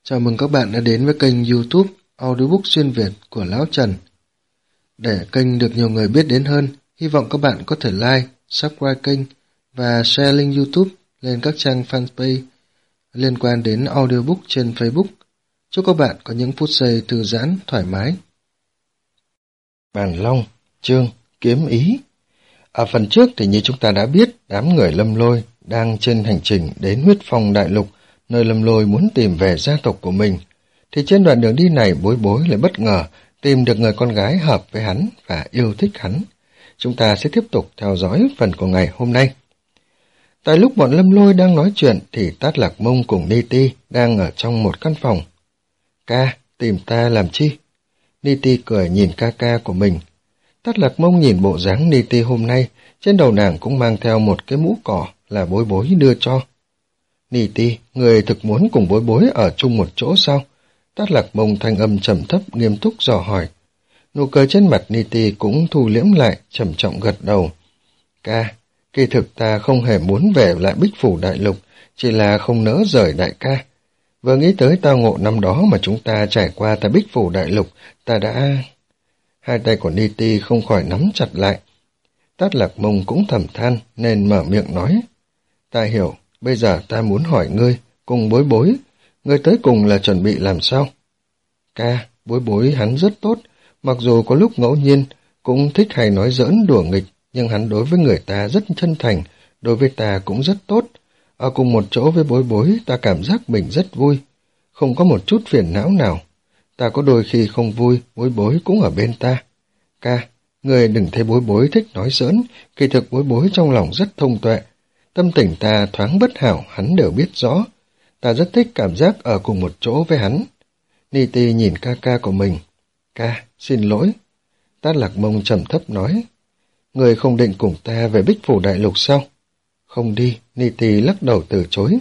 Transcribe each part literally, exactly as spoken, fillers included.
Chào mừng các bạn đã đến với kênh YouTube Audiobook Xuyên Việt của Lão Trần. Để kênh được nhiều người biết đến hơn, hy vọng các bạn có thể like, subscribe kênh và share link YouTube lên các trang fanpage liên quan đến audiobook trên Facebook. Chúc các bạn có những phút giây thư giãn, thoải mái. Bàn Long, chương Kiếm Ý. Ở phần trước thì như chúng ta đã biết, đám người Lâm Lôi đang trên hành trình đến Huyết Phong Đại Lục, nơi Lâm Lôi muốn tìm về gia tộc của mình. Thì trên đoạn đường đi này, Bối Bối lại bất ngờ tìm được người con gái hợp với hắn và yêu thích hắn. Chúng ta sẽ tiếp tục theo dõi phần của ngày hôm nay. Tại lúc bọn Lâm Lôi đang nói chuyện thì Tát Lạc Mông cùng Ni Ti đang ở trong một căn phòng. Ca, tìm ta làm chi? Ni Ti cười nhìn ca ca của mình. Tát Lạc Mông nhìn bộ dáng Ni Ti hôm nay, trên đầu nàng cũng mang theo một cái mũ cỏ là Bối Bối đưa cho. Ni Ti, người thực muốn cùng Bối Bối ở chung một chỗ sao? Tát Lạc Mông thanh âm trầm thấp nghiêm túc dò hỏi. Nụ cười trên mặt Ni Ti cũng thu liễm lại, trầm trọng gật đầu. Ca, kỳ thực ta không hề muốn về lại Bích Phủ Đại Lục, chỉ là không nỡ rời đại ca. Vừa nghĩ tới tao ngộ năm đó mà chúng ta trải qua tại Bích Phủ Đại Lục, ta đã... Hai tay của Ni Ti không khỏi nắm chặt lại. Tát Lạc Mông cũng thầm than nên mở miệng nói. Ta hiểu, bây giờ ta muốn hỏi ngươi, cùng Bối Bối, ngươi tới cùng là chuẩn bị làm sao? Ca, Bối Bối hắn rất tốt, mặc dù có lúc ngẫu nhiên, cũng thích hay nói giỡn đùa nghịch, nhưng hắn đối với người ta rất chân thành, đối với ta cũng rất tốt. Ở cùng một chỗ với Bối Bối, ta cảm giác mình rất vui, không có một chút phiền não nào. Ta có đôi khi không vui, Bối Bối cũng ở bên ta. Ca, người đừng thấy Bối Bối thích nói giỡn, kỳ thực Bối Bối trong lòng rất thông tuệ. Tâm tình ta thoáng bất hảo, hắn đều biết rõ. Ta rất thích cảm giác ở cùng một chỗ với hắn. Ni Ti nhìn ca ca của mình. Ca, xin lỗi. Tát Lạc Mông trầm thấp nói. Người không định cùng ta về Bích Phủ Đại Lục sao? Không đi, Ni Ti lắc đầu từ chối.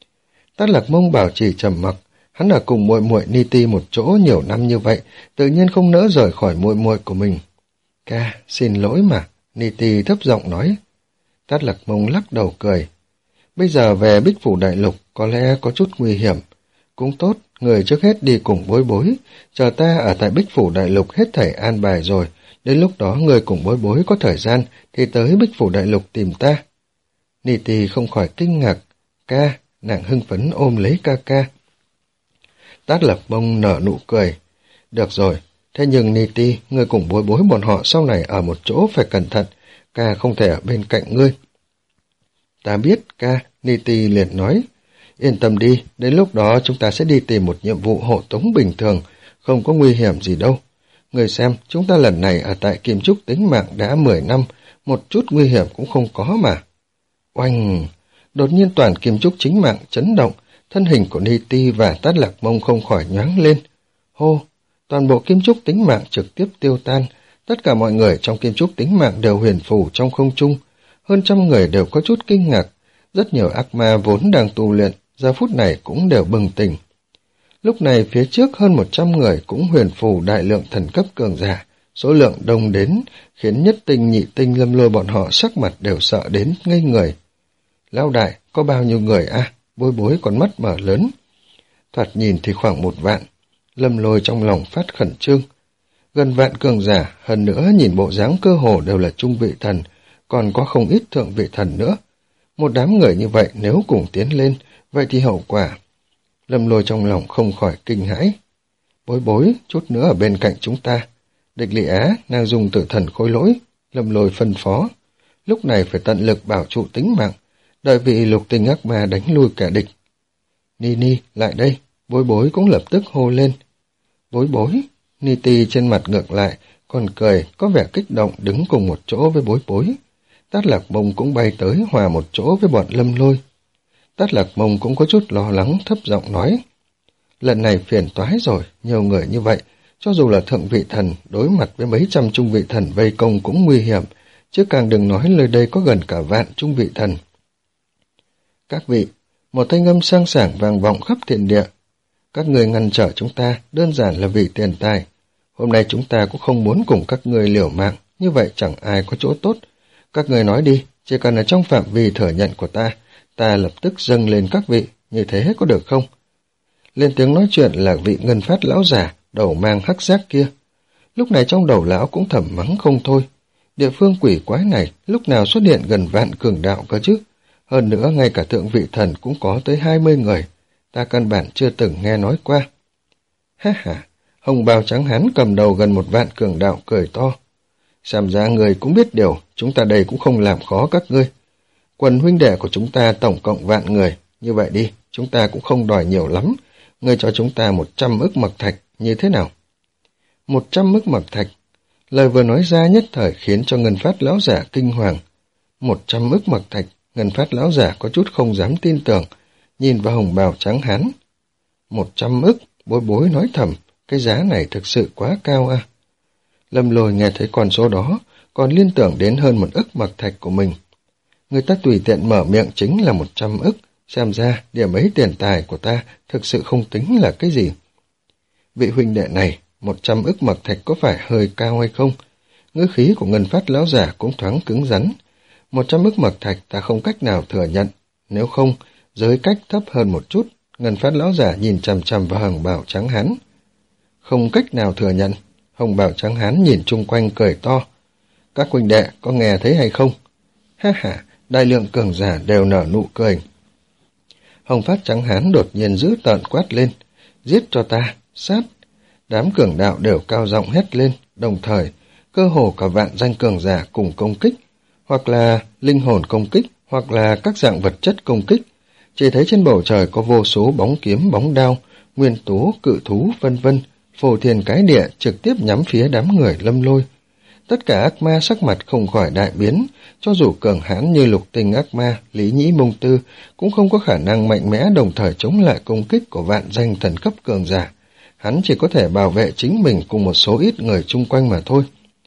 Tát Lạc Mông bảo trì trầm mặc. Hắn ở cùng muội muội Ni Ti một chỗ nhiều năm như vậy, tự nhiên không nỡ rời khỏi muội muội của mình. Ca, xin lỗi mà, Ni Ti thấp giọng nói. Tát Lạc Mông lắc đầu cười. Bây giờ về Bích Phủ Đại Lục có lẽ có chút nguy hiểm. Cũng tốt, người trước hết đi cùng Bối Bối, chờ ta ở tại Bích Phủ Đại Lục hết thảy an bài rồi, đến lúc đó người cùng Bối Bối có thời gian thì tới Bích Phủ Đại Lục tìm ta. Ni Ti không khỏi kinh ngạc. Ca, nàng hưng phấn ôm lấy ca ca. Tát Lạc Mông nở nụ cười. Được rồi, thế nhưng Ni Ti, ngươi cùng Bối Bối bọn họ sau này ở một chỗ phải cẩn thận, ca không thể ở bên cạnh ngươi. Ta biết, ca, Ni Ti liền nói. Yên tâm đi, đến lúc đó chúng ta sẽ đi tìm một nhiệm vụ hộ tống bình thường, không có nguy hiểm gì đâu. Người xem, chúng ta lần này ở tại Kim Trúc tính mạng đã mười năm, một chút nguy hiểm cũng không có mà. Oanh! Đột nhiên toàn Kim Trúc chính mạng chấn động, thân hình của Ni Ti và Tát Lạc Mông không khỏi nhoáng lên. Hô! Toàn bộ Kim Trúc tính mạng trực tiếp tiêu tan, tất cả mọi người trong Kim Trúc tính mạng đều huyền phù trong không trung. Hơn trăm người đều có chút kinh ngạc, rất nhiều ác ma vốn đang tu luyện, giờ phút này cũng đều bừng tỉnh. Lúc này phía trước hơn một trăm người cũng huyền phù đại lượng thần cấp cường giả, số lượng đông đến, khiến nhất tinh nhị tinh Lâm Lôi bọn họ sắc mặt đều sợ đến ngây người. Lão đại, có bao nhiêu người à? Bối Bối con mắt mở lớn. Thoạt nhìn thì khoảng một vạn. Lâm Lôi trong lòng phát khẩn trương. Gần vạn cường giả, hơn nữa nhìn bộ dáng cơ hồ đều là trung vị thần, còn có không ít thượng vị thần nữa. Một đám người như vậy nếu cùng tiến lên, vậy thì hậu quả. Lâm Lôi trong lòng không khỏi kinh hãi. Bối Bối, chút nữa ở bên cạnh chúng ta. Địch Lị Á, nàng dùng tử thần khôi lỗi. Lâm Lôi phân phó. Lúc này phải tận lực bảo trụ tính mạng, đợi vị lục tinh ác ma đánh lui kẻ địch. Ni Ni, lại đây. Bối Bối cũng lập tức hô lên. Bối Bối, Ni Ti trên mặt ngược lại, còn cười, có vẻ kích động đứng cùng một chỗ với Bối Bối. Tát Lạc Mông cũng bay tới hòa một chỗ với bọn Lâm Lôi. Tát Lạc Mông cũng có chút lo lắng thấp giọng nói. Lần này phiền toái rồi, nhiều người như vậy, cho dù là thượng vị thần, đối mặt với mấy trăm trung vị thần vây công cũng nguy hiểm, chứ càng đừng nói nơi đây có gần cả vạn trung vị thần. Các vị, một thanh âm sang sảng vang vọng khắp thiên địa. Các người ngăn trở chúng ta đơn giản là vì tiền tài. Hôm nay chúng ta cũng không muốn cùng các người liều mạng, như vậy chẳng ai có chỗ tốt. Các người nói đi, chỉ cần ở trong phạm vi thừa nhận của ta, ta lập tức dâng lên các vị, như thế có được không? Lên tiếng nói chuyện là vị Ngân Phát lão giả, đầu mang hắc giác kia. Lúc này trong đầu lão cũng thầm mắng không thôi. Địa phương quỷ quái này lúc nào xuất hiện gần vạn cường đạo cơ chứ. Hơn nữa ngay cả thượng vị thần cũng có tới hai mươi người. Ta căn bản chưa từng nghe nói qua. Ha ha, hồng bào trắng hán cầm đầu gần một vạn cường đạo cười to. Xem ra người cũng biết điều, chúng ta đây cũng không làm khó các ngươi. Quần huynh đệ của chúng ta tổng cộng vạn người. Như vậy đi, chúng ta cũng không đòi nhiều lắm. Ngươi cho chúng ta một trăm ức mật thạch, như thế nào? Một trăm ức mật thạch. Lời vừa nói ra nhất thời khiến cho Ngân Phát lão giả kinh hoàng. Một trăm ức mật thạch, Ngân Phát lão giả có chút không dám tin tưởng, nhìn vào hồng bào trắng hán. Một trăm ức, Bối Bối nói thầm, cái giá này thực sự quá cao à. Lâm Lôi nghe thấy con số đó, còn liên tưởng đến hơn một ức mật thạch của mình. Người ta tùy tiện mở miệng chính là một trăm ức, xem ra điểm ấy tiền tài của ta thực sự không tính là cái gì. Vị huynh đệ này, một trăm ức mật thạch có phải hơi cao hay không? Ngữ khí của Ngân Phát lão giả cũng thoáng cứng rắn. Một trăm ức mật thạch ta không cách nào thừa nhận, nếu không, giới cách thấp hơn một chút. Ngân Phát lão giả nhìn chằm chằm vào hồng bào trắng hán. Không cách nào thừa nhận. Hồng bào trắng hán nhìn chung quanh cười to. Các huynh đệ có nghe thấy hay không? Ha ha, đại lượng cường giả đều nở nụ cười. Hồng Phát trắng hán đột nhiên giữ tợn quát lên. Giết cho ta, sát. Đám cường đạo đều cao giọng hét lên, đồng thời, cơ hồ cả vạn danh cường giả cùng công kích, hoặc là linh hồn công kích, hoặc là các dạng vật chất công kích. Chỉ thấy trên bầu trời có vô số bóng kiếm, bóng đao, nguyên tố, cự thú, vân vân, phô thiên cái địa trực tiếp nhắm phía đám người Lâm Lôi. Tất cả ác ma sắc mặt không khỏi đại biến, cho dù cường hãn như lục tinh ác ma, Lý Nhĩ Mông Tư cũng không có khả năng mạnh mẽ đồng thời chống lại công kích của vạn danh thần cấp cường giả. Hắn chỉ có thể bảo vệ chính mình cùng một số ít người chung quanh mà thôi.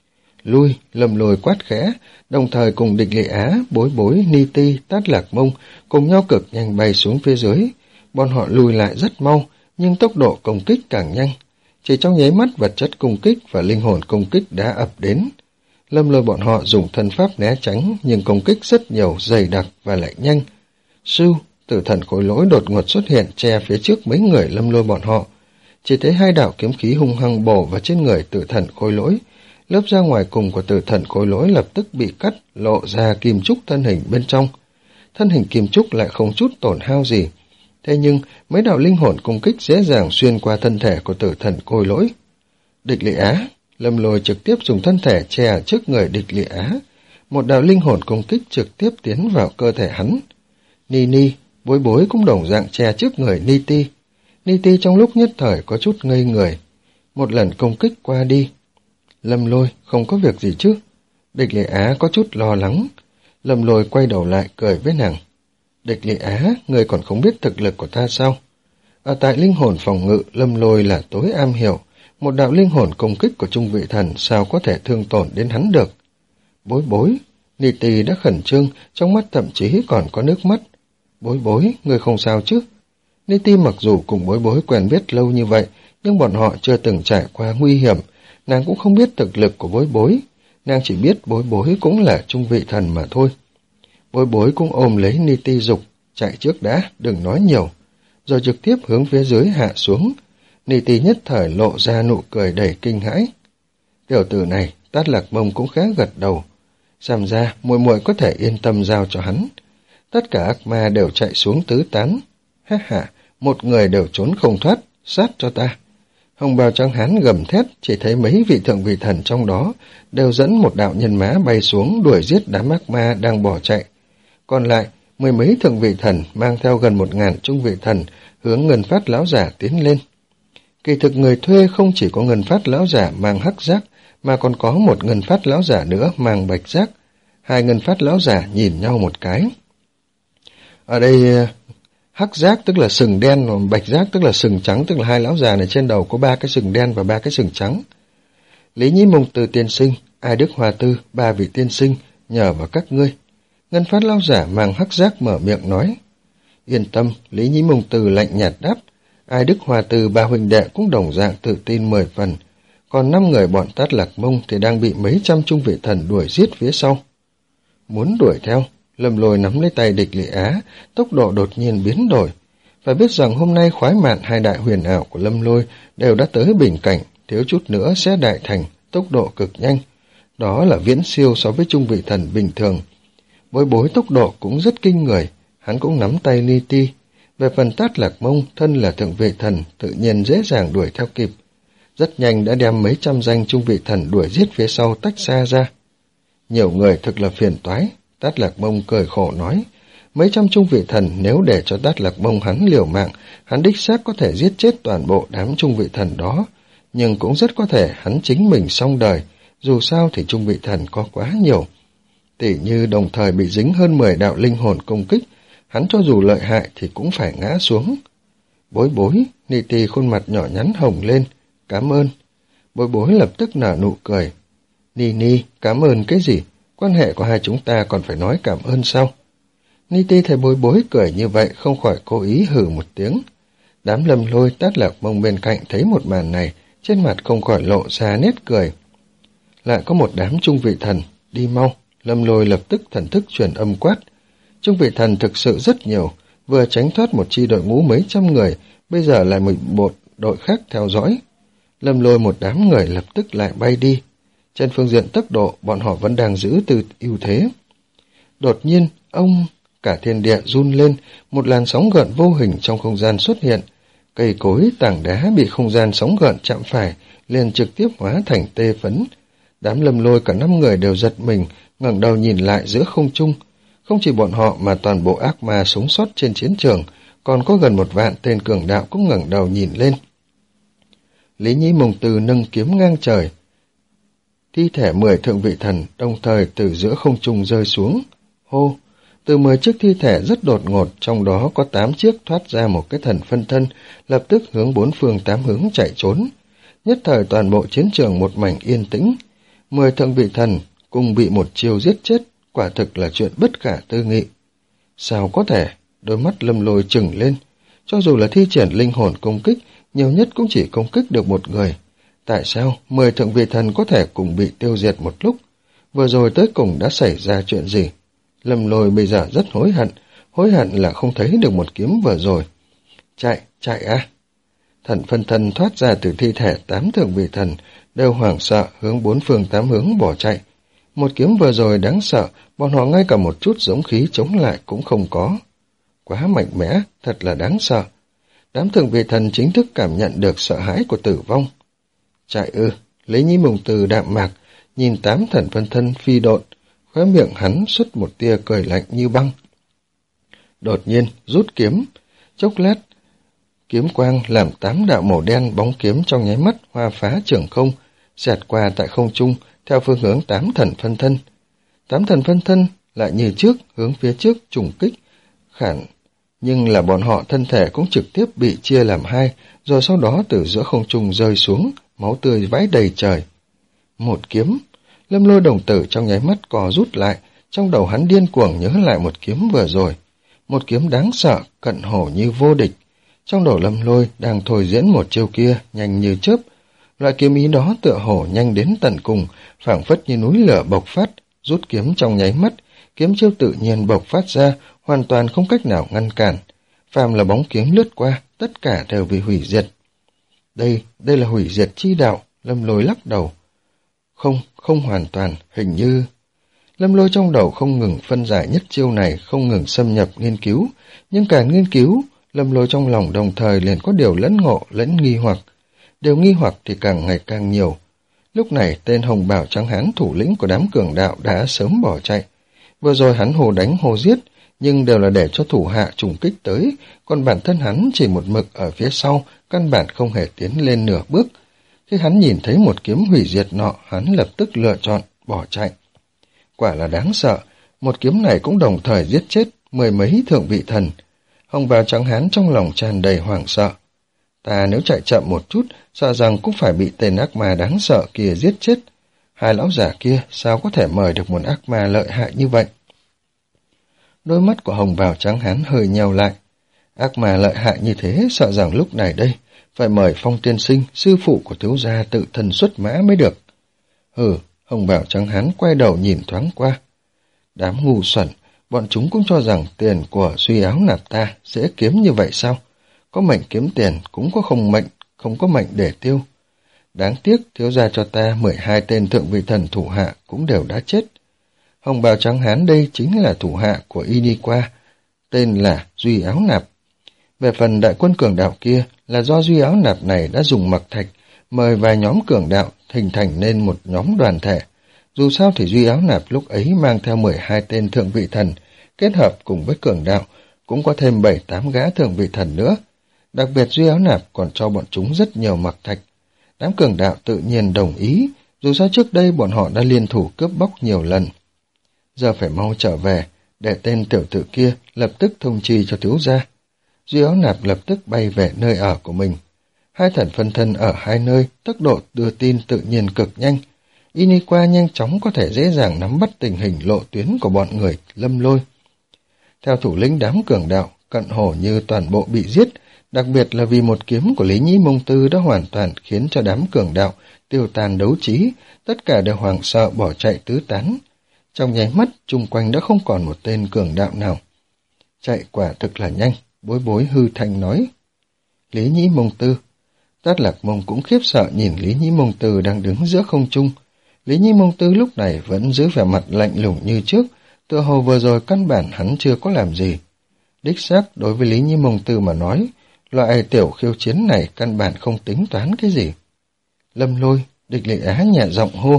Lui, Lâm Lôi quát khẽ, đồng thời cùng Địch Lệ Á, Bối Bối, Ni Ti, Tát Lạc Mông cùng nhau cực nhanh bay xuống phía dưới. Bọn họ lùi lại rất mau, nhưng tốc độ công kích càng nhanh. Chỉ trong nháy mắt vật chất công kích và linh hồn công kích đã ập đến. Lâm Lôi bọn họ dùng thân pháp né tránh, nhưng công kích rất nhiều, dày đặc và lại nhanh. Sưu, tử thần khối lỗi đột ngột xuất hiện che phía trước mấy người Lâm Lôi bọn họ. Chỉ thấy hai đạo kiếm khí hung hăng bổ vào trên người tử thần khối lỗi. Lớp da ngoài cùng của tử thần khối lỗi lập tức bị cắt, lộ ra kim trúc thân hình bên trong. Thân hình kim trúc lại không chút tổn hao gì. Thế nhưng, mấy đạo linh hồn công kích dễ dàng xuyên qua thân thể của tử thần khối lỗi. Địch Lệ Á, Lâm Lôi trực tiếp dùng thân thể che trước người Địch Lệ Á. Một đạo linh hồn công kích trực tiếp tiến vào cơ thể hắn. Ni Ni, Bối Bối cũng đồng dạng che trước người Ni Ti. Ni Ti trong lúc nhất thời có chút ngây người. Một lần công kích qua đi. Lâm Lôi, không có việc gì chứ? Địch Lệ Á có chút lo lắng. Lâm Lôi quay đầu lại cười với nàng. Địch Lệ Á, người còn không biết thực lực của ta sao? Ở tại linh hồn phòng ngự, Lâm Lôi là tối am hiểu. Một đạo linh hồn công kích của trung vị thần sao có thể thương tổn đến hắn được? Bối Bối, Ni Ti đã khẩn trương, trong mắt thậm chí còn có nước mắt. Bối Bối, người không sao chứ? Ni Ti mặc dù cùng Bối Bối quen biết lâu như vậy, nhưng bọn họ chưa từng trải qua nguy hiểm. Nàng cũng không biết thực lực của Bối Bối. Nàng chỉ biết Bối Bối cũng là trung vị thần mà thôi. Bối Bối cũng ôm lấy Ni Ti dục, chạy trước đã, đừng nói nhiều. Rồi trực tiếp hướng phía dưới hạ xuống. Ni Ti nhất thời lộ ra nụ cười đầy kinh hãi. Tiểu tử này, Tát Lạc Mông cũng khá gật đầu. Xem ra, muội muội có thể yên tâm giao cho hắn. Tất cả ác ma đều chạy xuống tứ tán. Ha ha, một người đều trốn không thoát, sát cho ta. Hồng bào trắng hán gầm thét, chỉ thấy mấy vị thượng vị thần trong đó đều dẫn một đạo nhân mã bay xuống đuổi giết đám ác ma đang bỏ chạy. Còn lại, mười mấy thượng vị thần mang theo gần một ngàn trung vị thần hướng Ngân Phát lão giả tiến lên. Kỳ thực người thuê không chỉ có Ngân Phát lão giả mang hắc giác, mà còn có một Ngân Phát lão giả nữa mang bạch giác. Hai Ngân Phát lão giả nhìn nhau một cái. Ở đây hắc giác tức là sừng đen, và bạch giác tức là sừng trắng, tức là hai lão già này trên đầu có ba cái sừng đen và ba cái sừng trắng. Lý Nhĩ Mông Tư tiên sinh, Ai Đức Hòa Tư, ba vị tiên sinh, nhờ vào các ngươi. Ngân Phát lão giả mang hắc giác mở miệng nói. Yên tâm, Lý Nhĩ Mông Tư lạnh nhạt đáp. Ai Đức Hòa Tư ba huynh đệ cũng đồng dạng tự tin mười phần. Còn năm người bọn Tát Lạc Mông thì đang bị mấy trăm trung vị thần đuổi giết phía sau. Muốn đuổi theo, Lâm Lôi nắm lấy tay Địch Lệ Á, tốc độ đột nhiên biến đổi. Phải biết rằng hôm nay khoái mạn hai đại huyền ảo của Lâm Lôi đều đã tới bình cảnh, thiếu chút nữa sẽ đại thành, tốc độ cực nhanh. Đó là viễn siêu so với trung vị thần bình thường. Bối bối tốc độ cũng rất kinh người, hắn cũng nắm tay Ni Ti. Về phần Tát Lạc Mông, thân là thượng vị thần, tự nhiên dễ dàng đuổi theo kịp. Rất nhanh đã đem mấy trăm danh trung vị thần đuổi giết phía sau tách xa ra. Nhiều người thực là phiền toái, Tát Lạc Mông cười khổ nói. Mấy trăm trung vị thần nếu để cho Tát Lạc Mông hắn liều mạng, hắn đích xác có thể giết chết toàn bộ đám trung vị thần đó. Nhưng cũng rất có thể hắn chính mình xong đời, dù sao thì trung vị thần có quá nhiều. Tỉ như đồng thời bị dính hơn mười đạo linh hồn công kích, hắn cho dù lợi hại thì cũng phải ngã xuống. Bối bối, Ni Ti khuôn mặt nhỏ nhắn hồng lên, cảm ơn. Bối bối lập tức nở nụ cười. Ni Ni, cảm ơn cái gì? Quan hệ của hai chúng ta còn phải nói cảm ơn sao? Ni Ti thấy bối bối cười như vậy không khỏi cố ý hừ một tiếng. Đám Lâm Lôi, Tát Lạc Mông bên cạnh thấy một màn này, trên mặt không khỏi lộ ra nét cười. Lại có một đám trung vị thần, đi mau. Lâm Lôi lập tức thần thức truyền âm quát. Trung vị thần thực sự rất nhiều, vừa tránh thoát một chi đội ngũ mấy trăm người, bây giờ lại một đội khác theo dõi. Lâm Lôi một đám người lập tức lại bay đi. Trên phương diện tốc độ, bọn họ vẫn đang giữ từ ưu thế. Đột nhiên, ông, cả thiên địa run lên, một làn sóng gợn vô hình trong không gian xuất hiện. Cây cối, tảng đá bị không gian sóng gợn chạm phải, liền trực tiếp hóa thành tê phấn. Đám Lâm Lôi cả năm người đều giật mình, ngẩng đầu nhìn lại giữa không trung. Không chỉ bọn họ mà toàn bộ ác ma sống sót trên chiến trường, còn có gần một vạn tên cường đạo cũng ngẩng đầu nhìn lên. Lý Nhĩ Mông Từ nâng kiếm ngang trời. Thi thể mười thượng vị thần đồng thời từ giữa không trung rơi xuống. Hô! Từ mười chiếc thi thể rất đột ngột, trong đó có tám chiếc thoát ra một cái thần phân thân, lập tức hướng bốn phương tám hướng chạy trốn. Nhất thời toàn bộ chiến trường một mảnh yên tĩnh. Mười thượng vị thần cùng bị một chiêu giết chết, quả thực là chuyện bất khả tư nghị. Sao có thể? Đôi mắt Lâm Lôi trừng lên. Cho dù là thi triển linh hồn công kích, nhiều nhất cũng chỉ công kích được một người. Tại sao mười thượng vị thần có thể cùng bị tiêu diệt một lúc? Vừa rồi tới cùng đã xảy ra chuyện gì? Lâm Lôi bây giờ rất hối hận, hối hận là không thấy được một kiếm vừa rồi. Chạy, chạy à! Thần phân thân thoát ra từ thi thể tám thượng vị thần, đều hoảng sợ hướng bốn phương tám hướng bỏ chạy. Một kiếm vừa rồi đáng sợ, bọn họ ngay cả một chút dũng khí chống lại cũng không có. Quá mạnh mẽ, thật là đáng sợ. Đám thượng vị thần chính thức cảm nhận được sợ hãi của tử vong. Chạy ư, Lý Nhĩ Mông Từ đạm mạc, nhìn tám thần phân thân phi độn, khóe miệng hắn xuất một tia cười lạnh như băng. Đột nhiên, rút kiếm, chốc lát, kiếm quang làm tám đạo màu đen bóng kiếm trong nháy mắt hoa phá trường không, xẹt qua tại không trung, theo phương hướng tám thần phân thân. Tám thần phân thân lại như trước, hướng phía trước trùng kích, khản, nhưng là bọn họ thân thể cũng trực tiếp bị chia làm hai, rồi sau đó từ giữa không trung rơi xuống, máu tươi vãi đầy trời. Một kiếm, Lâm Lôi đồng tử trong nháy mắt co rút lại, trong đầu hắn điên cuồng nhớ lại một kiếm vừa rồi. Một kiếm đáng sợ, cận hổ như vô địch. Trong đầu Lâm Lôi đang thôi diễn một chiêu kia, nhanh như chớp. Loại kiếm ý đó tựa hổ nhanh đến tận cùng, phảng phất như núi lửa bộc phát, rút kiếm trong nháy mắt, kiếm chiêu tự nhiên bộc phát ra, hoàn toàn không cách nào ngăn cản. Phàm là bóng kiếm lướt qua, tất cả đều bị hủy diệt. Đây, đây là hủy diệt chi đạo, Lâm Lôi lắc đầu. Không, không hoàn toàn, hình như... Lâm Lôi trong đầu không ngừng phân giải nhất chiêu này, không ngừng xâm nhập nghiên cứu, nhưng càng nghiên cứu, Lâm Lôi trong lòng đồng thời liền có điều lẫn ngộ, lẫn nghi hoặc. Điều nghi hoặc thì càng ngày càng nhiều. Lúc này tên Hồng Bào Trắng Hán thủ lĩnh của đám cường đạo đã sớm bỏ chạy. Vừa rồi hắn hồ đánh hồ giết, nhưng đều là để cho thủ hạ trùng kích tới, còn bản thân hắn chỉ một mực ở phía sau, căn bản không hề tiến lên nửa bước. Khi hắn nhìn thấy một kiếm hủy diệt nọ, hắn lập tức lựa chọn, bỏ chạy. Quả là đáng sợ, một kiếm này cũng đồng thời giết chết mười mấy thượng vị thần. Hồng Bào Trắng Hán trong lòng tràn đầy hoảng sợ. Ta nếu chạy chậm một chút, sợ rằng cũng phải bị tên ác ma đáng sợ kia giết chết. Hai lão giả kia sao có thể mời được một ác ma lợi hại như vậy? Đôi mắt của Hồng Bào Trắng Hán hơi nheo lại. Ác ma lợi hại như thế, sợ rằng lúc này đây phải mời Phong tiên sinh, sư phụ của thiếu gia tự thân xuất mã mới được. Hừ, Hồng Bào Trắng Hán quay đầu nhìn thoáng qua. Đám ngu xuẩn, bọn chúng cũng cho rằng tiền của suy áo nạp ta dễ kiếm như vậy sao? có mệnh kiếm tiền, cũng có không mệnh, không có mệnh để tiêu. Đáng tiếc thiếu gia cho ta mười hai tên thượng vị thần thủ hạ cũng đều đã chết. Hồng bào trắng hán đây chính là thủ hạ của Iniqua, tên là Duy Áo Nạp. Về phần đại quân cường đạo kia là do Duy Áo Nạp này đã dùng mặc thạch mời vài nhóm cường đạo hình thành nên một nhóm đoàn thể. Dù sao thì Duy Áo Nạp lúc ấy mang theo mười hai tên thượng vị thần, kết hợp cùng với cường đạo, cũng có thêm bảy tám gã thượng vị thần nữa. Đặc biệt Duy Áo Nạp còn cho bọn chúng rất nhiều mặc thạch. Đám cường đạo tự nhiên đồng ý, dù sao trước đây bọn họ đã liên thủ cướp bóc nhiều lần. Giờ phải mau trở về, để tên tiểu tử kia lập tức thông chi cho thiếu gia. Duy Áo Nạp lập tức bay về nơi ở của mình. Hai thần phân thân ở hai nơi, tốc độ đưa tin tự nhiên cực nhanh. Iniqua nhanh chóng có thể dễ dàng nắm bắt tình hình lộ tuyến của bọn người Lâm Lôi. Theo thủ lĩnh đám cường đạo, Cận Hổ như toàn bộ bị giết, đặc biệt là vì một kiếm của Lý Nhĩ Mông Tư đã hoàn toàn khiến cho đám cường đạo tiêu tan đấu trí, tất cả đều hoảng sợ bỏ chạy tứ tán. Trong nháy mắt, chung quanh đã không còn một tên cường đạo nào. Chạy quả thực là nhanh, Bối Bối hư thanh nói. Lý Nhĩ Mông Tư. Tát Lạc Mông cũng khiếp sợ nhìn Lý Nhĩ Mông Tư đang đứng giữa không trung. Lý Nhĩ Mông Tư lúc này vẫn giữ vẻ mặt lạnh lùng như trước, tựa hồ vừa rồi căn bản hắn chưa có làm gì. Đích xác đối với Lý Nhĩ Mông Tư mà nói, loại tiểu khiêu chiến này căn bản không tính toán cái gì. Lâm Lôi, Địch Lệ Á nhẹ giọng hô.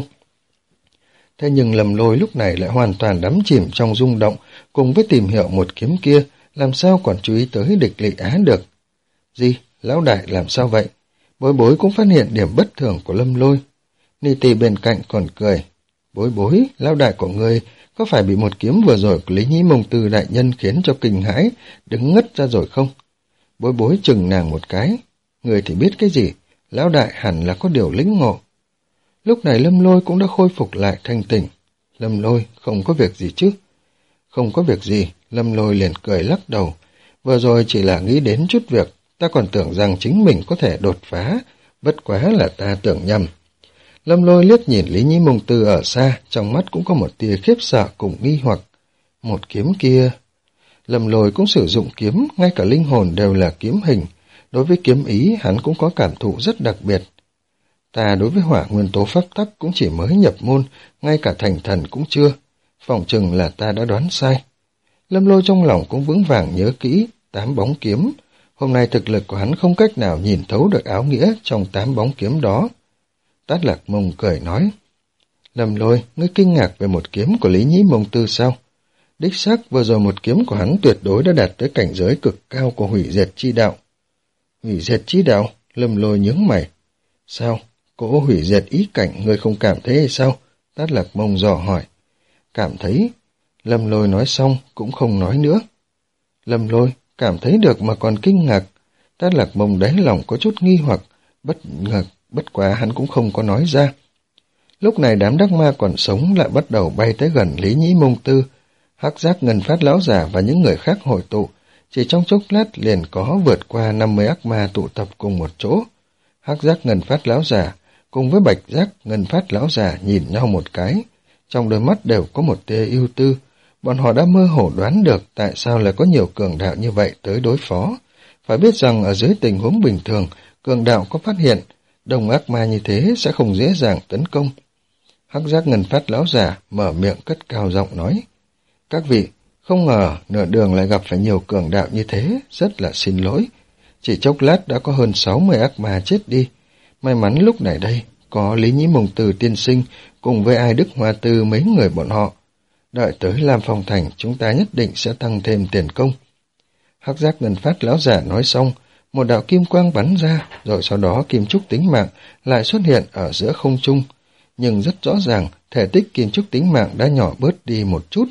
Thế nhưng Lâm Lôi lúc này lại hoàn toàn đắm chìm trong rung động, cùng với tìm hiểu một kiếm kia, làm sao còn chú ý tới Địch Lệ Á được. Gì, lão đại làm sao vậy? Bối Bối cũng phát hiện điểm bất thường của Lâm Lôi. Ni Tì bên cạnh còn cười. Bối Bối, lão đại của ngươi có phải bị một kiếm vừa rồi của Lý Nhĩ Mông Tư đại nhân khiến cho kinh hãi, đứng ngất ra rồi không? Bối Bối chừng nàng một cái. Người thì biết cái gì, lão đại hẳn là có điều lĩnh ngộ. Lúc này Lâm Lôi cũng đã khôi phục lại thanh tỉnh. Lâm Lôi, không có việc gì chứ? Không có việc gì, Lâm Lôi liền cười lắc đầu. Vừa rồi chỉ là nghĩ đến chút việc, ta còn tưởng rằng chính mình có thể đột phá, bất quá là ta tưởng nhầm. Lâm Lôi liếc nhìn Lý Nhĩ Mông Tư ở xa, trong mắt cũng có một tia khiếp sợ cùng nghi hoặc. Một kiếm kia... Lâm Lôi cũng sử dụng kiếm, ngay cả linh hồn đều là kiếm hình. Đối với kiếm ý, hắn cũng có cảm thụ rất đặc biệt. Ta đối với hỏa nguyên tố pháp tắc cũng chỉ mới nhập môn, ngay cả thành thần cũng chưa. Phỏng chừng là ta đã đoán sai. Lâm Lôi trong lòng cũng vững vàng nhớ kỹ, tám bóng kiếm. Hôm nay thực lực của hắn không cách nào nhìn thấu được áo nghĩa trong tám bóng kiếm đó. Tát Lạc Mông cười nói. Lâm Lôi, ngươi kinh ngạc về một kiếm của Lý Nhĩ Mông Tư sao? Đích xác vừa rồi một kiếm của hắn tuyệt đối đã đạt tới cảnh giới cực cao của hủy diệt chi đạo. Hủy diệt chi đạo? Lâm Lôi nhướng mày. Sao? Cỗ hủy diệt ý cảnh ngươi không cảm thấy hay sao? Tát Lạc Mông dò hỏi. Cảm thấy? Lâm Lôi nói xong cũng không nói nữa. Lâm Lôi, cảm thấy được mà còn kinh ngạc. Tát Lạc Mông đáy lòng có chút nghi hoặc, bất ngờ, bất quá hắn cũng không có nói ra. Lúc này đám đắc ma còn sống lại bắt đầu bay tới gần Lý Nhĩ Mông Tư. Hắc Giác Ngân Phát lão giả và những người khác hội tụ, chỉ trong chốc lát liền có vượt qua năm mươi ác ma tụ tập cùng một chỗ. Hắc Giác Ngân Phát lão giả cùng với Bạch Giác Ngân Phát lão giả nhìn nhau một cái, trong đôi mắt đều có một tia ưu tư. Bọn họ đã mơ hồ đoán được tại sao lại có nhiều cường đạo như vậy tới đối phó. Phải biết rằng ở dưới tình huống bình thường, cường đạo có phát hiện đông ác ma như thế sẽ không dễ dàng tấn công. Hắc Giác Ngân Phát lão giả mở miệng cất cao giọng nói. Các vị, không ngờ nửa đường lại gặp phải nhiều cường đạo như thế, rất là xin lỗi. Chỉ chốc lát đã có hơn sáu mươi ác ma chết đi. May mắn lúc này đây, có Lý Nhĩ Mông Tư tiên sinh cùng với Ai Đức Hoa Tư mấy người bọn họ. Đợi tới Lam Phong Thành, chúng ta nhất định sẽ tăng thêm tiền công. Hắc Giác Ngân Phát lão giả nói xong, một đạo kim quang bắn ra, rồi sau đó kim trúc tính mạng lại xuất hiện ở giữa không trung. Nhưng rất rõ ràng, thể tích kim trúc tính mạng đã nhỏ bớt đi một chút.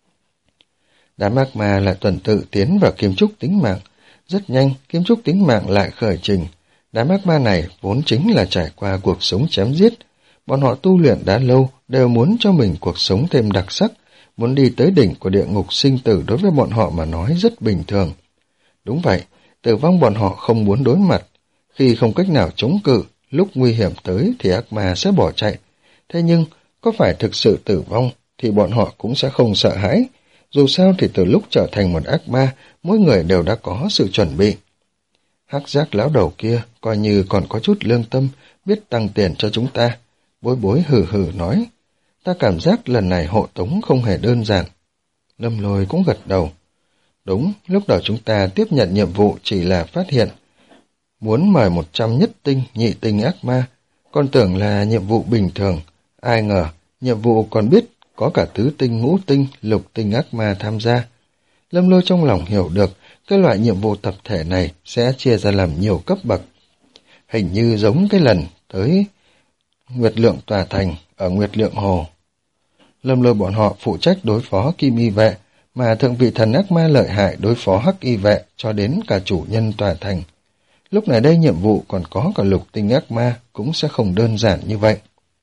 Đám ác ma lại tuần tự tiến vào kim trúc tính mạng. Rất nhanh, kim trúc tính mạng lại khởi trình. Đám ác ma này vốn chính là trải qua cuộc sống chém giết. Bọn họ tu luyện đã lâu, đều muốn cho mình cuộc sống thêm đặc sắc, muốn đi tới đỉnh của địa ngục sinh tử đối với bọn họ mà nói rất bình thường. Đúng vậy, tử vong bọn họ không muốn đối mặt. Khi không cách nào chống cự, lúc nguy hiểm tới thì ác ma sẽ bỏ chạy. Thế nhưng, có phải thực sự tử vong thì bọn họ cũng sẽ không sợ hãi. Dù sao thì từ lúc trở thành một ác ma, mỗi người đều đã có sự chuẩn bị. Hắc giác lão đầu kia coi như còn có chút lương tâm, biết tăng tiền cho chúng ta. Bối bối hừ hừ nói, ta cảm giác lần này hộ tống không hề đơn giản. Lâm Lôi cũng gật đầu. Đúng, lúc đầu chúng ta tiếp nhận nhiệm vụ chỉ là phát hiện muốn mời một trăm nhất tinh, nhị tinh ác ma, còn tưởng là nhiệm vụ bình thường. Ai ngờ, nhiệm vụ còn biết có cả tứ tinh, ngũ tinh, lục tinh ác ma tham gia. Lâm Lôi trong lòng hiểu được, cái loại nhiệm vụ tập thể này sẽ chia ra làm nhiều cấp bậc. Hình như giống cái lần tới Nguyệt Lượng Tòa Thành ở Nguyệt Lượng Hồ. Lâm Lôi bọn họ phụ trách đối phó Kim Y Vệ, mà thượng vị thần ác ma lợi hại đối phó Hắc Y Vệ cho đến cả chủ nhân tòa thành. Lúc này đây nhiệm vụ còn có cả lục tinh ác ma, cũng sẽ không đơn giản như vậy.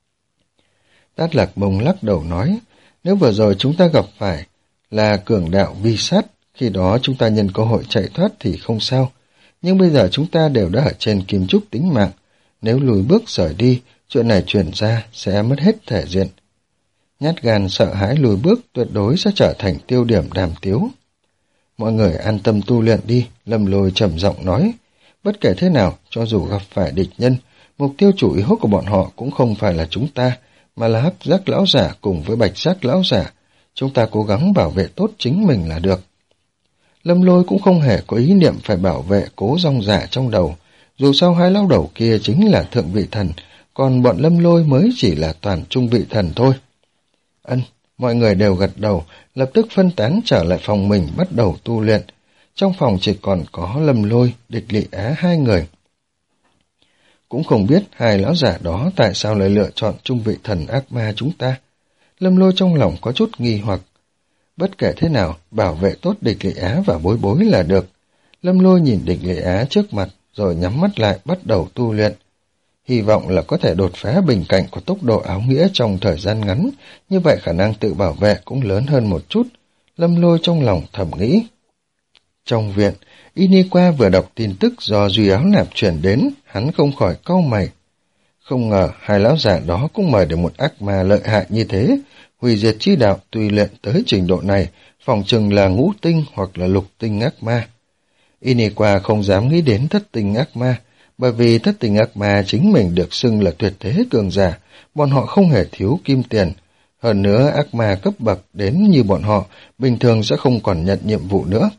Tát Lạc Mông lắc đầu nói, nếu vừa rồi chúng ta gặp phải là cường đạo vi sát, khi đó chúng ta nhân cơ hội chạy thoát thì không sao. Nhưng bây giờ chúng ta đều đã ở trên kim trúc tính mạng, nếu lùi bước rời đi, chuyện này truyền ra sẽ mất hết thể diện. Nhát gan sợ hãi lùi bước tuyệt đối sẽ trở thành tiêu điểm đàm tiếu. Mọi người an tâm tu luyện đi, Lâm Lôi trầm giọng nói. Bất kể thế nào, cho dù gặp phải địch nhân, mục tiêu chủ yếu của bọn họ cũng không phải là chúng ta, mà là Hắc Giác lão giả cùng với Bạch Giác lão giả. Chúng ta cố gắng bảo vệ tốt chính mình là được. Lâm Lôi cũng không hề có ý niệm phải bảo vệ Cố Rong giả trong đầu, dù sao hai lão đầu kia chính là thượng vị thần, còn bọn Lâm Lôi mới chỉ là toàn trung vị thần thôi. Ân, mọi người đều gật đầu, lập tức phân tán trở lại phòng mình bắt đầu tu luyện. Trong phòng chỉ còn có Lâm Lôi, Địch Lị Á hai người. Cũng không biết hai lão giả đó tại sao lại lựa chọn trung vị thần ác ma chúng ta. Lâm Lôi trong lòng có chút nghi hoặc. Bất kể thế nào, bảo vệ tốt Địch Lị Á và Bối Bối là được. Lâm Lôi nhìn Địch Lị Á trước mặt, rồi nhắm mắt lại bắt đầu tu luyện. Hy vọng là có thể đột phá bình cảnh của tốc độ áo nghĩa trong thời gian ngắn, như vậy khả năng tự bảo vệ cũng lớn hơn một chút. Lâm Lôi trong lòng thầm nghĩ. Trong viện, Iniqua vừa đọc tin tức do Duy Áo Nạp chuyển đến, hắn không khỏi cau mày. Không ngờ hai lão giả đó cũng mời được một ác ma lợi hại như thế, hủy diệt chi đạo tùy luyện tới trình độ này, phòng chừng là ngũ tinh hoặc là lục tinh ác ma. Iniqua không dám nghĩ đến thất tinh ác ma, bởi vì thất tinh ác ma chính mình được xưng là tuyệt thế cường giả, bọn họ không hề thiếu kim tiền. Hơn nữa ác ma cấp bậc đến như bọn họ, bình thường sẽ không còn nhận nhiệm vụ nữa.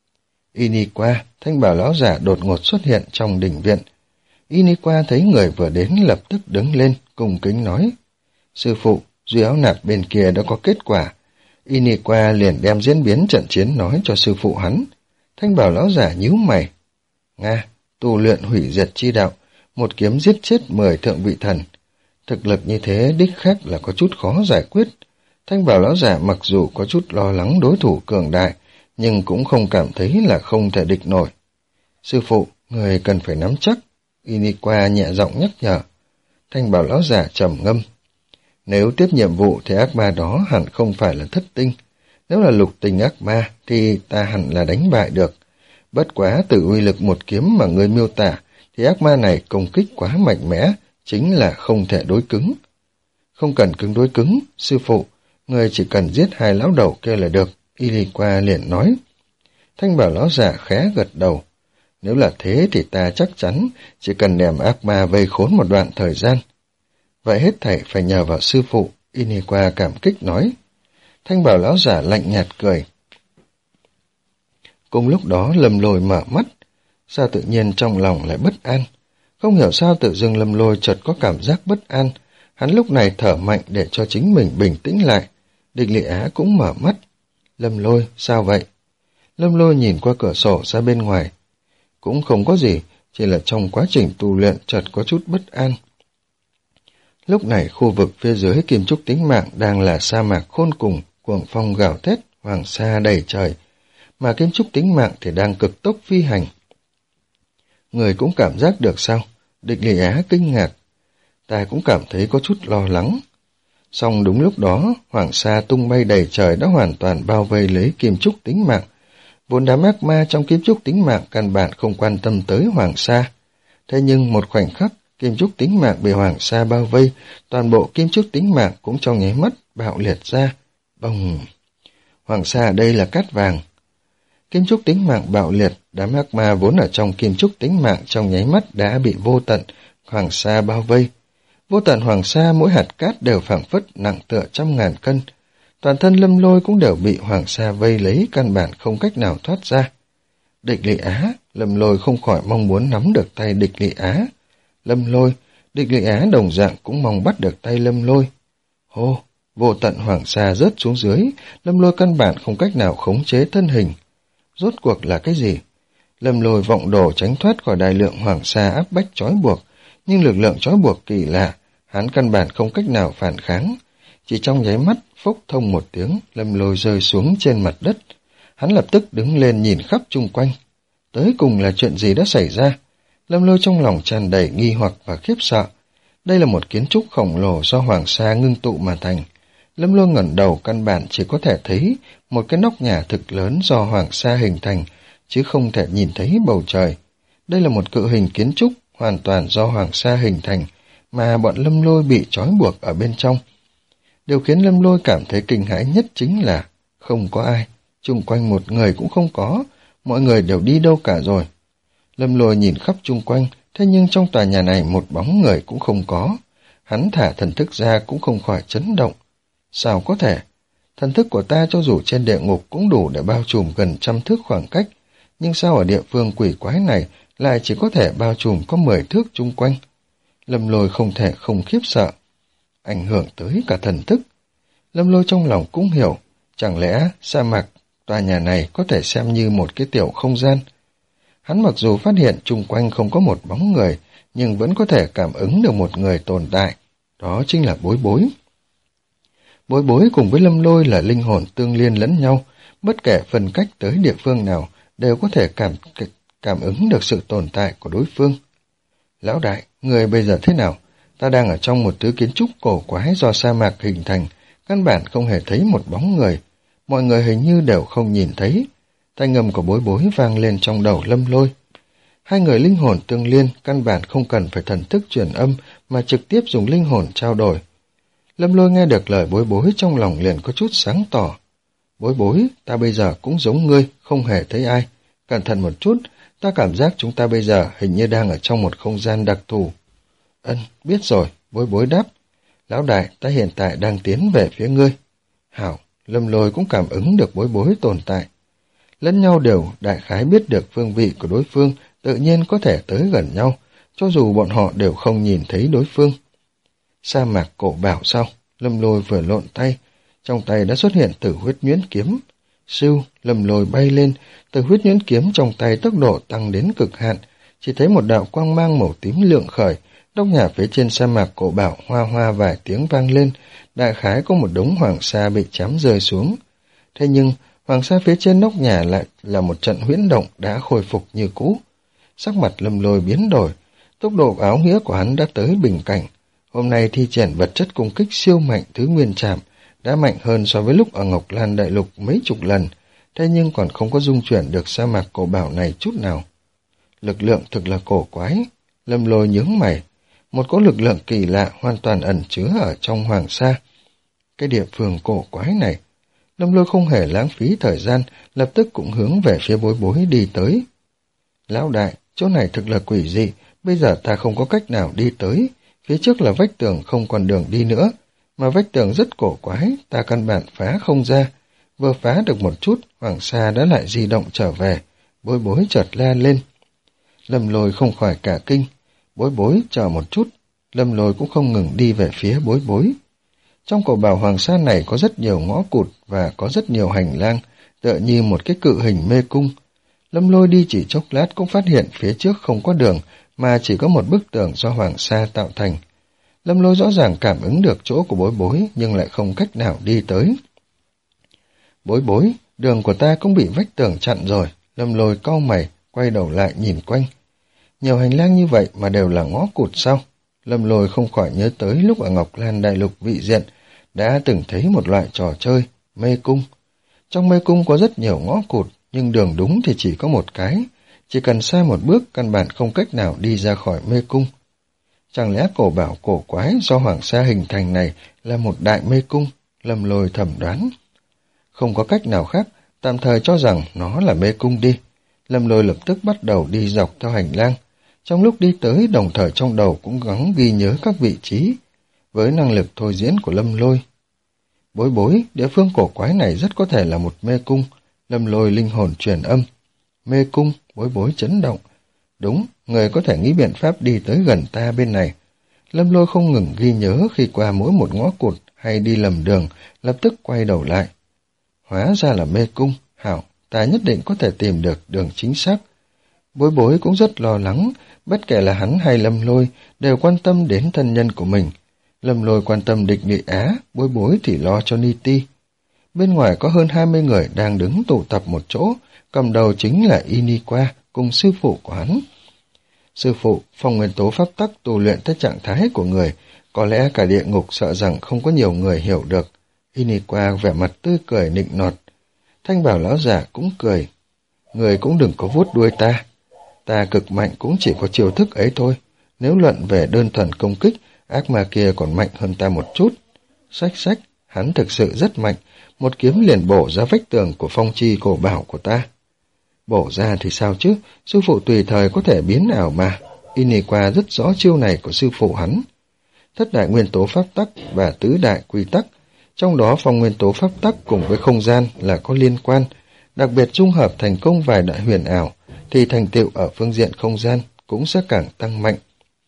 Iniqua, thanh bảo lão giả đột ngột xuất hiện trong đình viện. Iniqua thấy người vừa đến lập tức đứng lên, cung kính nói. Sư phụ, Duy Áo Nạp bên kia đã có kết quả. Iniqua liền đem diễn biến trận chiến nói cho sư phụ hắn. Thanh bảo lão giả nhíu mày. Nga, tu luyện hủy diệt chi đạo, một kiếm giết chết mười thượng vị thần. Thực lực như thế đích khách là có chút khó giải quyết. Thanh bảo lão giả mặc dù có chút lo lắng đối thủ cường đại, nhưng cũng không cảm thấy là không thể địch nổi. Sư phụ, người cần phải nắm chắc. Iniqua nhẹ giọng nhắc nhở. Thanh bảo lão giả trầm ngâm. Nếu tiếp nhiệm vụ thì ác ma đó hẳn không phải là thất tinh. Nếu là lục tinh ác ma thì ta hẳn là đánh bại được. Bất quá từ uy lực một kiếm mà người miêu tả thì ác ma này công kích quá mạnh mẽ, chính là không thể đối cứng. Không cần cứng đối cứng, sư phụ, người chỉ cần giết hai lão đầu kia là được, Iniqua liền nói. Thanh bảo lão giả khẽ gật đầu. Nếu là thế thì ta chắc chắn chỉ cần đem ác ma vây khốn một đoạn thời gian. Vậy hết thảy phải nhờ vào sư phụ, Iniqua cảm kích nói. Thanh bảo lão giả lạnh nhạt cười. Cùng lúc đó Lâm Lôi mở mắt, sao tự nhiên trong lòng lại bất an. Không hiểu sao tự dưng Lâm Lôi chợt có cảm giác bất an, hắn lúc này thở mạnh để cho chính mình bình tĩnh lại. Địch Lị Á cũng mở mắt. Lâm Lôi, sao vậy? Lâm Lôi nhìn qua cửa sổ ra bên ngoài. Cũng không có gì, chỉ là trong quá trình tu luyện chợt có chút bất an. Lúc này khu vực phía dưới kim trúc tính mạng đang là sa mạc khôn cùng, cuồng phong gào thét, hoàng sa đầy trời, mà kim trúc tính mạng thì đang cực tốc phi hành. Người cũng cảm giác được sao? Địch Lị Á kinh ngạc. Ta cũng cảm thấy có chút lo lắng. Song đúng lúc đó, hoàng sa tung bay đầy trời đã hoàn toàn bao vây lấy kim trúc tính mạng. Vốn đám ác ma trong kim trúc tính mạng căn bản không quan tâm tới hoàng sa. Thế nhưng một khoảnh khắc, kim trúc tính mạng bị hoàng sa bao vây, toàn bộ kim trúc tính mạng cũng trong nháy mắt bạo liệt ra. Bồng! Hoàng sa ở đây là cát vàng. Kim trúc tính mạng bạo liệt, đám ác ma vốn ở trong kim trúc tính mạng trong nháy mắt đã bị vô tận hoàng sa bao vây. Vô tận hoàng sa mỗi hạt cát đều phảng phất nặng tựa trăm ngàn cân. Toàn thân Lâm Lôi cũng đều bị hoàng sa vây lấy, căn bản không cách nào thoát ra. Địch Lị Á, Lâm Lôi không khỏi mong muốn nắm được tay Địch Lị Á. Lâm Lôi, Địch Lị Á đồng dạng cũng mong bắt được tay Lâm Lôi. Hô, vô tận hoàng sa rớt xuống dưới, Lâm Lôi căn bản không cách nào khống chế thân hình. Rốt cuộc là cái gì? Lâm Lôi vọng đồ tránh thoát khỏi đại lượng hoàng sa áp bách trói buộc, nhưng lực lượng trói buộc kỳ lạ, hắn căn bản không cách nào phản kháng. Chỉ trong nháy mắt, phốc thông một tiếng, Lâm Lôi rơi xuống trên mặt đất. Hắn lập tức đứng lên nhìn khắp chung quanh. Tới cùng là chuyện gì đã xảy ra? Lâm Lôi trong lòng tràn đầy nghi hoặc và khiếp sợ. Đây là một kiến trúc khổng lồ do hoàng sa ngưng tụ mà thành. Lâm Lôi ngẩng đầu căn bản chỉ có thể thấy một cái nóc nhà thực lớn do hoàng sa hình thành, chứ không thể nhìn thấy bầu trời. Đây là một cự hình kiến trúc hoàn toàn do hoàng sa hình thành, mà bọn Lâm Lôi bị trói buộc ở bên trong. Điều khiến Lâm Lôi cảm thấy kinh hãi nhất chính là không có ai, chung quanh một người cũng không có, mọi người đều đi đâu cả rồi. Lâm Lôi nhìn khắp chung quanh, thế nhưng trong tòa nhà này một bóng người cũng không có. Hắn thả thần thức ra cũng không khỏi chấn động. Sao có thể? Thần thức của ta cho dù trên địa ngục cũng đủ để bao trùm gần trăm thước khoảng cách, nhưng sao ở địa phương quỷ quái này lại chỉ có thể bao trùm có mười thước chung quanh? Lâm Lôi không thể không khiếp sợ. Ảnh hưởng tới cả thần thức. Lâm Lôi trong lòng cũng hiểu, chẳng lẽ sa mạc tòa nhà này có thể xem như một cái tiểu không gian? Hắn mặc dù phát hiện chung quanh không có một bóng người, nhưng vẫn có thể cảm ứng được một người tồn tại. Đó chính là Bối Bối. Bối Bối cùng với Lâm Lôi là linh hồn tương liên lẫn nhau, bất kể phân cách tới địa phương nào đều có thể cảm cảm ứng được sự tồn tại của đối phương. Lão đại, người bây giờ thế nào? Ta đang ở trong một thứ kiến trúc cổ quái do sa mạc hình thành, căn bản không hề thấy một bóng người. Mọi người hình như đều không nhìn thấy. Thanh âm của Bối Bối vang lên trong đầu Lâm Lôi. Hai người linh hồn tương liên, căn bản không cần phải thần thức truyền âm mà trực tiếp dùng linh hồn trao đổi. Lâm Lôi nghe được lời Bối Bối trong lòng liền có chút sáng tỏ. Bối Bối, ta bây giờ cũng giống ngươi, không hề thấy ai. Cẩn thận một chút, ta cảm giác chúng ta bây giờ hình như đang ở trong một không gian đặc thù. Ân, biết rồi, Bối Bối đáp. Lão đại, ta hiện tại đang tiến về phía ngươi. Hảo, Lâm Lôi cũng cảm ứng được Bối Bối tồn tại. Lẫn nhau đều đại khái biết được phương vị của đối phương, tự nhiên có thể tới gần nhau, cho dù bọn họ đều không nhìn thấy đối phương. Sa mạc cổ bảo sao? Lâm Lôi vừa lộn tay, trong tay đã xuất hiện Tử Huyết Nhuyễn Kiếm. Sưu, Lâm Lôi bay lên, Tử Huyết Nhuyễn Kiếm trong tay tốc độ tăng đến cực hạn, chỉ thấy một đạo quang mang màu tím lượng khởi, nóc nhà phía trên sa mạc cổ bảo hoa hoa vài tiếng vang lên, đại khái có một đống hoàng sa bị chém rơi xuống. Thế nhưng, hoàng sa phía trên nóc nhà lại là một trận huyễn động đã khôi phục như cũ. Sắc mặt Lâm Lôi biến đổi, tốc độ áo nghĩa của hắn đã tới bình cảnh. Hôm nay thi triển vật chất công kích siêu mạnh thứ nguyên trảm, đã mạnh hơn so với lúc ở Ngọc Lan Đại Lục mấy chục lần, thế nhưng còn không có dung chuyển được sa mạc cổ bảo này chút nào. Lực lượng thực là cổ quái. Lâm Lôi nhướng mày, một cỗ lực lượng kỳ lạ hoàn toàn ẩn chứa ở trong hoàng sa. Cái địa phương cổ quái này, Lâm Lôi không hề lãng phí thời gian, lập tức cũng hướng về phía Bối Bối đi tới. Lão đại, chỗ này thực là quỷ dị, bây giờ ta không có cách nào đi tới, phía trước là vách tường không còn đường đi nữa, mà vách tường rất cổ quái, ta căn bản phá không ra. Vừa phá được một chút, hoàng sa đã lại di động trở về. Bối Bối chợt la lên. Lâm Lôi không khỏi cả kinh. Bối Bối chờ một chút, Lâm Lôi cũng không ngừng đi về phía Bối Bối. Trong cổ bảo hoàng sa này có rất nhiều ngõ cụt và có rất nhiều hành lang, tựa như một cái cự hình mê cung. Lâm Lôi đi chỉ chốc lát cũng phát hiện phía trước không có đường, mà chỉ có một bức tường do hoàng sa tạo thành. Lâm Lôi rõ ràng cảm ứng được chỗ của Bối Bối, nhưng lại không cách nào đi tới. Bối Bối, đường của ta cũng bị vách tường chặn rồi. Lâm Lôi cau mày, quay đầu lại nhìn quanh. Nhiều hành lang như vậy mà đều là ngõ cụt sao? Lâm Lôi không khỏi nhớ tới lúc ở Ngọc Lan Đại Lục vị diện, đã từng thấy một loại trò chơi, mê cung. Trong mê cung có rất nhiều ngõ cụt, nhưng đường đúng thì chỉ có một cái. Chỉ cần sai một bước, căn bản không cách nào đi ra khỏi mê cung. Chẳng lẽ cổ bảo cổ quái do hoàng sa hình thành này là một đại mê cung? Lâm Lôi thầm đoán. Không có cách nào khác, tạm thời cho rằng nó là mê cung đi. Lâm Lôi lập tức bắt đầu đi dọc theo hành lang. Trong lúc đi tới, đồng thời trong đầu cũng gắng ghi nhớ các vị trí. Với năng lực thôi diễn của Lâm Lôi, Bối Bối, địa phương cổ quái này rất có thể là một mê cung. Lâm Lôi linh hồn truyền âm. Mê cung, Bối Bối chấn động. Đúng, người có thể nghĩ biện pháp đi tới gần ta bên này. Lâm Lôi không ngừng ghi nhớ khi qua mỗi một ngõ cụt hay đi lầm đường, lập tức quay đầu lại. Hóa ra là mê cung, hảo, ta nhất định có thể tìm được đường chính xác. Bối Bối cũng rất lo lắng, bất kể là hắn hay Lâm Lôi đều quan tâm đến thân nhân của mình. Lâm Lôi quan tâm Địch Nghị Á, Bối Bối thì lo cho Ni Ti. Bên ngoài có hơn hai mươi người đang đứng tụ tập một chỗ, cầm đầu chính là Iniqua cùng sư phụ của hắn. Sư phụ, phong nguyên tố pháp tắc tu luyện tới trạng thái của người, có lẽ cả địa ngục sợ rằng không có nhiều người hiểu được. Iniqua vẻ mặt tươi cười nịnh nọt. Thanh Bảo lão giả cũng cười. Người cũng đừng có vuốt đuôi ta. Ta cực mạnh cũng chỉ có chiêu thức ấy thôi. Nếu luận về đơn thuần công kích, ác ma kia còn mạnh hơn ta một chút. Xách xách, hắn thực sự rất mạnh. Một kiếm liền bổ ra vách tường của phong chi cổ bảo của ta. Bổ ra thì sao chứ, sư phụ tùy thời có thể biến ảo mà. Iniqua rất rõ chiêu này của sư phụ hắn. Thất đại nguyên tố pháp tắc và tứ đại quy tắc, trong đó phong nguyên tố pháp tắc cùng với không gian là có liên quan, đặc biệt dung hợp thành công vài đại huyền ảo, thì thành tựu ở phương diện không gian cũng sẽ càng tăng mạnh.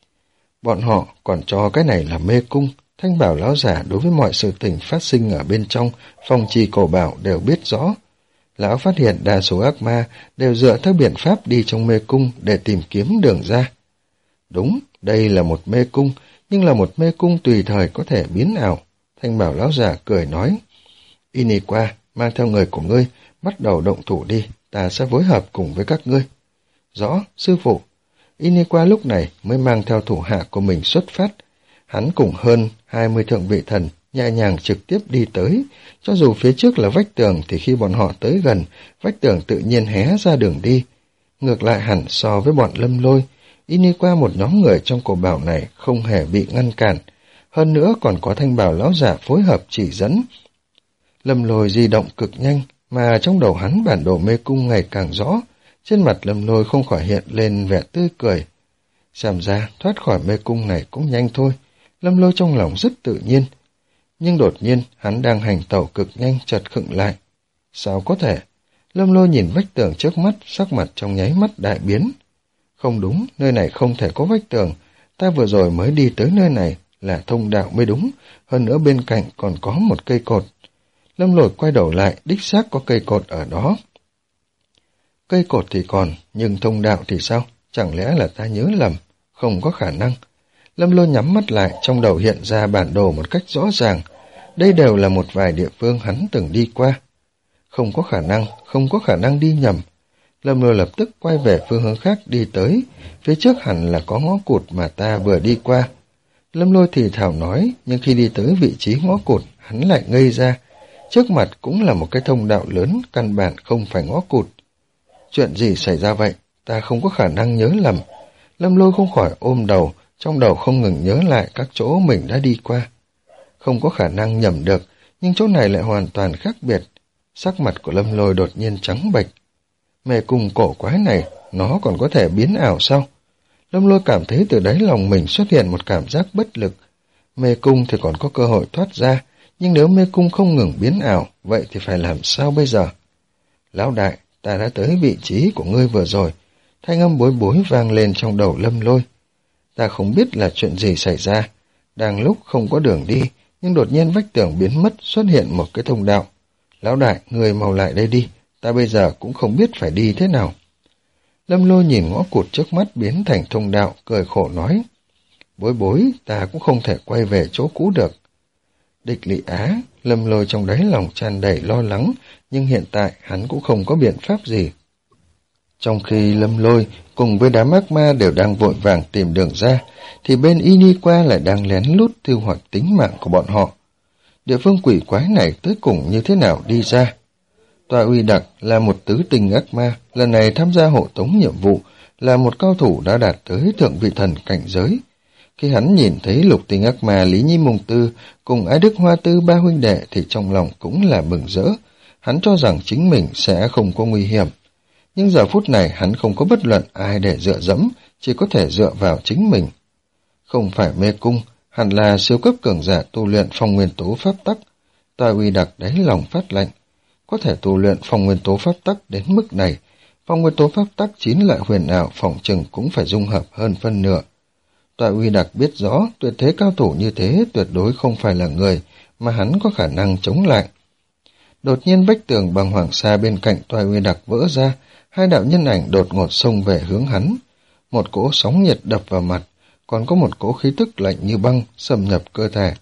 Bọn họ còn cho cái này là mê cung. Thanh Bảo lão giả đối với mọi sự tình phát sinh ở bên trong phong chi cổ bảo đều biết rõ. Lão phát hiện đa số ác ma đều dựa theo biện pháp đi trong mê cung để tìm kiếm đường ra. Đúng, đây là một mê cung, nhưng là một mê cung tùy thời có thể biến ảo. Thanh Bảo lão giả cười nói, Iniqua, mang theo người của ngươi, bắt đầu động thủ đi, ta sẽ phối hợp cùng với các ngươi. Rõ, sư phụ. Iniqua lúc này mới mang theo thủ hạ của mình xuất phát. Hắn cùng hơn hai mươi thượng vị thần nhẹ nhàng trực tiếp đi tới. Cho dù phía trước là vách tường thì khi bọn họ tới gần, vách tường tự nhiên hé ra đường đi. Ngược lại hẳn so với bọn Lâm Lôi, Iniqua một nhóm người trong cổ bảo này không hề bị ngăn cản. Hơn nữa còn có Thanh Bảo lão giả phối hợp chỉ dẫn. Lâm Lôi di động cực nhanh, mà trong đầu hắn bản đồ mê cung ngày càng rõ. Trên mặt Lâm Lôi không khỏi hiện lên vẻ tươi cười. Xem ra thoát khỏi mê cung này cũng nhanh thôi. Lâm Lôi trong lòng rất tự nhiên. Nhưng đột nhiên hắn đang hành tẩu cực nhanh chợt khựng lại. Sao có thể? Lâm Lôi nhìn vách tường trước mắt, sắc mặt trong nháy mắt đại biến. Không đúng, nơi này không thể có vách tường. Ta vừa rồi mới đi tới nơi này là thông đạo mới đúng. Hơn nữa bên cạnh còn có một cây cột. Lâm Lôi quay đầu lại, đích xác có cây cột ở đó. Cây cột thì còn, nhưng thông đạo thì sao? Chẳng lẽ là ta nhớ lầm? Không có khả năng. Lâm Lôi nhắm mắt lại, trong đầu hiện ra bản đồ một cách rõ ràng. Đây đều là một vài địa phương hắn từng đi qua. Không có khả năng, không có khả năng đi nhầm. Lâm Lôi lập tức quay về phương hướng khác đi tới. Phía trước hẳn là có ngõ cụt mà ta vừa đi qua. Lâm Lôi thì thào nói, nhưng khi đi tới vị trí ngõ cụt, hắn lại ngây ra. Trước mặt cũng là một cái thông đạo lớn, căn bản không phải ngõ cụt. Chuyện gì xảy ra vậy? Ta không có khả năng nhớ lầm. Lâm Lôi không khỏi ôm đầu, trong đầu không ngừng nhớ lại các chỗ mình đã đi qua. Không có khả năng nhầm được, nhưng chỗ này lại hoàn toàn khác biệt. Sắc mặt của Lâm Lôi đột nhiên trắng bệch. Mê cung cổ quái này, nó còn có thể biến ảo sao? Lâm Lôi cảm thấy từ đáy lòng mình xuất hiện một cảm giác bất lực. Mê cung thì còn có cơ hội thoát ra, nhưng nếu mê cung không ngừng biến ảo, vậy thì phải làm sao bây giờ? Lão đại, ta đã tới vị trí của ngươi vừa rồi. Thanh âm bối bối vang lên trong đầu Lâm Lôi. Ta không biết là chuyện gì xảy ra. Đang lúc không có đường đi, nhưng đột nhiên vách tường biến mất, xuất hiện một cái thông đạo. Lão đại, ngươi mau lại đây đi, ta bây giờ cũng không biết phải đi thế nào. Lâm Lôi nhìn ngõ cụt trước mắt biến thành thông đạo, cười khổ nói. Bối bối, ta cũng không thể quay về chỗ cũ được. Địch Lị Á, Lâm Lôi trong đáy lòng tràn đầy lo lắng, nhưng hiện tại hắn cũng không có biện pháp gì. Trong khi Lâm Lôi cùng với đám ác ma đều đang vội vàng tìm đường ra, thì bên Iniqua lại đang lén lút tiêu hoạch tính mạng của bọn họ. Địa phương quỷ quái này tới cùng như thế nào đi ra? Tòa Uy Đặc là một tứ tình ác ma, lần này tham gia hộ tống nhiệm vụ, là một cao thủ đã đạt tới thượng vị thần cảnh giới. Khi hắn nhìn thấy lục tình ác ma Lý Nhi Mùng Tư cùng Ái Đức Hoa Tư ba huynh đệ thì trong lòng cũng là mừng rỡ. hắn cho rằng chính mình sẽ không có nguy hiểm. Nhưng giờ phút này hắn không có bất luận ai để dựa dẫm, chỉ có thể dựa vào chính mình. Không phải mê cung, hẳn là siêu cấp cường giả tu luyện phong nguyên tố pháp tắc. Toa Uy Đặc đáy lòng phát lạnh. Có thể tu luyện phong nguyên tố pháp tắc đến mức này, phong nguyên tố pháp tắc chín loại huyền ảo phỏng chừng cũng phải dung hợp hơn phân nửa. Toa Uy Đặc biết rõ tuyệt thế cao thủ như thế tuyệt đối không phải là người mà hắn có khả năng chống lại. Đột nhiên vách tường bằng hoàng sa bên cạnh Toa Uy Đặc vỡ ra, hai đạo nhân ảnh đột ngột xông về hướng hắn. Một cỗ sóng nhiệt đập vào mặt, còn có một cỗ khí tức lạnh như băng xâm nhập cơ thể.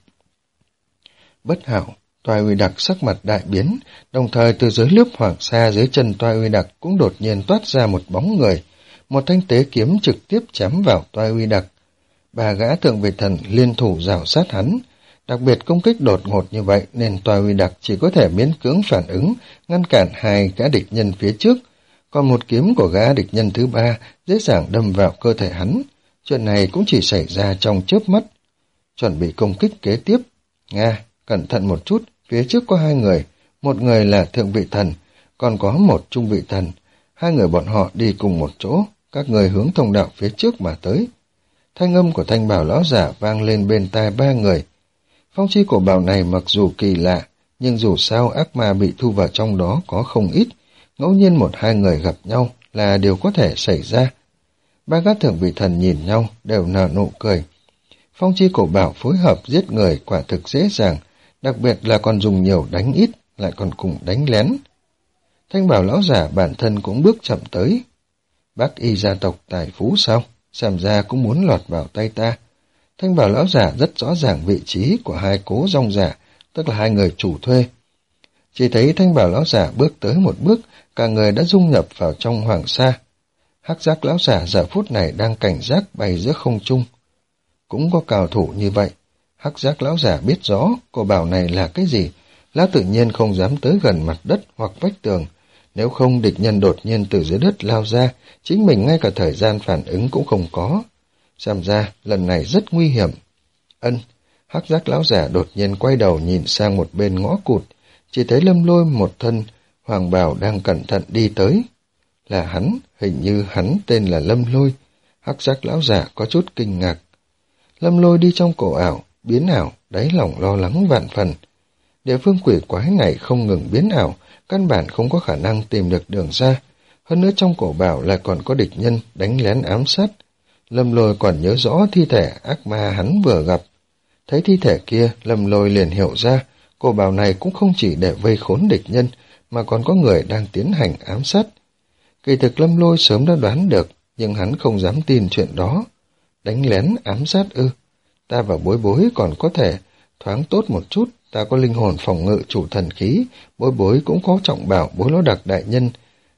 Bất hảo, Toa Uy Đặc sắc mặt đại biến, đồng thời từ dưới lớp hoàng sa dưới chân Toa Uy Đặc cũng đột nhiên toát ra một bóng người, một thanh tế kiếm trực tiếp chém vào Toa Uy Đặc. Ba gã thượng vị thần liên thủ rào sát hắn, đặc biệt công kích đột ngột như vậy nên Toa Uy Đặc chỉ có thể miễn cưỡng phản ứng, ngăn cản hai gã địch nhân phía trước, còn một kiếm của gã địch nhân thứ ba dễ dàng đâm vào cơ thể hắn. Chuyện này cũng chỉ xảy ra trong chớp mắt. Chuẩn bị công kích kế tiếp. Nga, cẩn thận một chút, phía trước có hai người, một người là thượng vị thần, còn có một trung vị thần. Hai người bọn họ đi cùng một chỗ, các người hướng thông đạo phía trước mà tới. Thanh âm của Thanh Bảo lão giả vang lên bên tai ba người. Phong chi cổ bảo này mặc dù kỳ lạ, nhưng dù sao ác ma bị thu vào trong đó có không ít, ngẫu nhiên một hai người gặp nhau là điều có thể xảy ra. Ba gã thượng vị thần nhìn nhau đều nở nụ cười. Phong chi cổ bảo phối hợp giết người quả thực dễ dàng, đặc biệt là còn dùng nhiều đánh ít, lại còn cùng đánh lén. Thanh Bảo lão giả bản thân cũng bước chậm tới. Bác y gia tộc tài phú sao? Xem ra cũng muốn lọt vào tay ta. Thanh Bảo lão giả rất rõ ràng vị trí của hai cố rong giả, tức là hai người chủ thuê. Chỉ thấy Thanh Bảo lão giả bước tới một bước, cả người đã dung nhập vào trong hoàng sa. Hắc giác lão giả giờ phút này đang cảnh giác bay giữa không trung. Cũng có cao thủ như vậy. Hắc giác lão giả biết rõ cổ bảo này là cái gì, lão tự nhiên không dám tới gần mặt đất hoặc vách tường. Nếu không địch nhân đột nhiên từ dưới đất lao ra, chính mình ngay cả thời gian phản ứng cũng không có. Xem ra lần này rất nguy hiểm. Ân, hắc giác lão giả đột nhiên quay đầu nhìn sang một bên ngõ cụt, chỉ thấy Lâm Lôi một thân hoàng bào đang cẩn thận đi tới. Là hắn, hình như hắn tên là Lâm Lôi. Hắc giác lão giả có chút kinh ngạc. Lâm Lôi đi trong cổ ảo, biến ảo, đáy lòng lo lắng vạn phần. Địa phương quỷ quái này không ngừng biến ảo, căn bản không có khả năng tìm được đường ra. Hơn nữa trong cổ bảo lại còn có địch nhân đánh lén ám sát. Lâm Lôi còn nhớ rõ thi thể ác ma hắn vừa gặp. Thấy thi thể kia, Lâm Lôi liền hiểu ra, cổ bảo này cũng không chỉ để vây khốn địch nhân, mà còn có người đang tiến hành ám sát. Kỳ thực Lâm Lôi sớm đã đoán được, nhưng hắn không dám tin chuyện đó. Đánh lén ám sát ư? Ta và Bối Bối còn có thể thoáng tốt một chút, ta có linh hồn phòng ngự chủ thần khí, Bối Bối cũng có trọng bảo Bối Lỗ Đặc đại nhân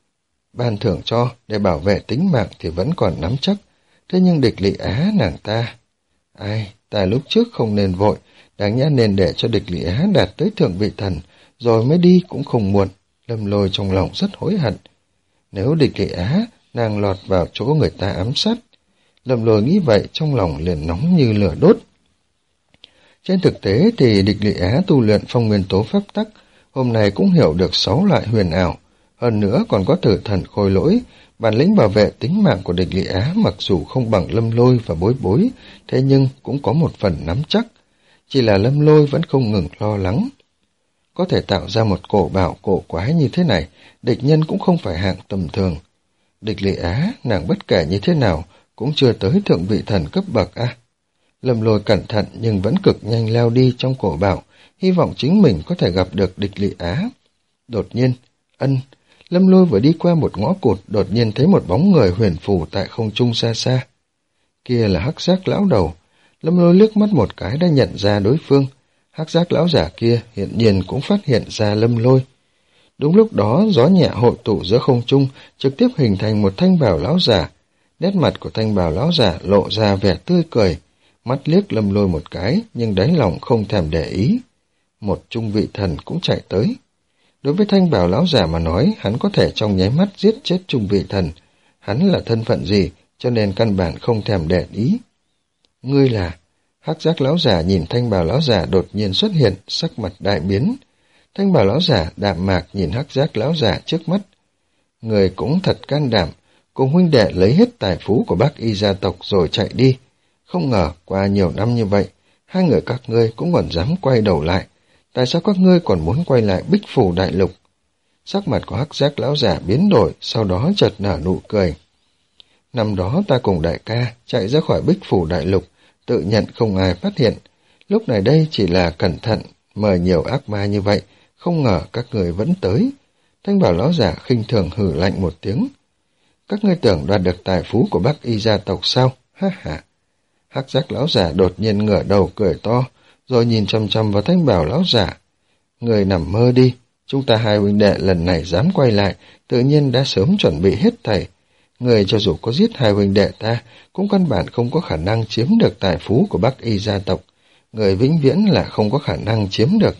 ban thưởng cho để bảo vệ tính mạng thì vẫn còn nắm chắc. Thế nhưng địch Lị Á nàng ta, ai, ta lúc trước không nên vội, đáng nhẽ nên để cho địch Lị Á đạt tới thượng vị thần, rồi mới đi cũng không muộn. Lâm Lôi trong lòng rất hối hận. Nếu địch Lị Á nàng lọt vào chỗ người ta ám sát, Lâm Lôi nghĩ vậy trong lòng liền nóng như lửa đốt. Trên thực tế thì địch Lị Á tu luyện phong nguyên tố pháp tắc, hôm nay cũng hiểu được sáu loại huyền ảo, hơn nữa còn có tử thần khôi lỗi, bản lĩnh bảo vệ tính mạng của địch Lị Á mặc dù không bằng Lâm Lôi và Bối Bối, thế nhưng cũng có một phần nắm chắc. Chỉ là Lâm Lôi vẫn không ngừng lo lắng. Có thể tạo ra một cổ bảo cổ quái như thế này, địch nhân cũng không phải hạng tầm thường. Địch Lị Á, nàng bất kể như thế nào, cũng chưa tới thượng vị thần cấp bậc à. Lâm Lôi cẩn thận nhưng vẫn cực nhanh leo đi trong cổ bảo, hy vọng chính mình có thể gặp được địch Lị Á. Đột nhiên, ân, Lâm Lôi vừa đi qua một ngõ cụt, đột nhiên thấy một bóng người huyền phù tại không trung xa xa. Kia là hắc giác lão đầu. Lâm Lôi liếc mắt một cái đã nhận ra đối phương. Hắc giác lão giả kia hiện nhiên cũng phát hiện ra Lâm Lôi. Đúng lúc đó, gió nhẹ hội tụ giữa không trung, trực tiếp hình thành một thanh bào lão giả. Nét mặt của thanh bào lão giả lộ ra vẻ tươi cười, mắt liếc Lâm Lôi một cái, nhưng đáy lòng không thèm để ý. Một trung vị thần cũng chạy tới. Đối với thanh bào lão giả mà nói, hắn có thể trong nháy mắt giết chết trung vị thần. Hắn là thân phận gì, cho nên căn bản không thèm để ý. Ngươi là... Hắc giác lão giả nhìn thanh bào lão giả đột nhiên xuất hiện, sắc mặt đại biến. Thanh bào lão giả đạm mạc nhìn hắc giác lão giả trước mắt. Người cũng thật can đảm, cùng huynh đệ lấy hết tài phú của Bắc Y gia tộc rồi chạy đi. Không ngờ qua nhiều năm như vậy, hai người các ngươi cũng còn dám quay đầu lại. Tại sao các ngươi còn muốn quay lại Bích Phủ Đại Lục? Sắc mặt của hắc giác lão giả biến đổi, sau đó chợt nở nụ cười. Năm đó ta cùng đại ca chạy ra khỏi Bích Phủ Đại Lục, tự nhận không ai phát hiện. Lúc này đây chỉ là cẩn thận, mời nhiều ác ma như vậy, không ngờ các người vẫn tới. Thanh bảo lão giả khinh thường hử lạnh một tiếng. Các ngươi tưởng đoạt được tài phú của Bắc Y gia tộc sao? Ha ha. Hắc giác lão giả đột nhiên ngửa đầu cười to, rồi nhìn chăm chăm vào thanh bảo lão giả. Người nằm mơ đi, chúng ta hai huynh đệ lần này dám quay lại, tự nhiên đã sớm chuẩn bị hết thảy. Người cho dù có giết hai huynh đệ ta, cũng căn bản không có khả năng chiếm được tài phú của Bắc Y gia tộc. Người vĩnh viễn là không có khả năng chiếm được.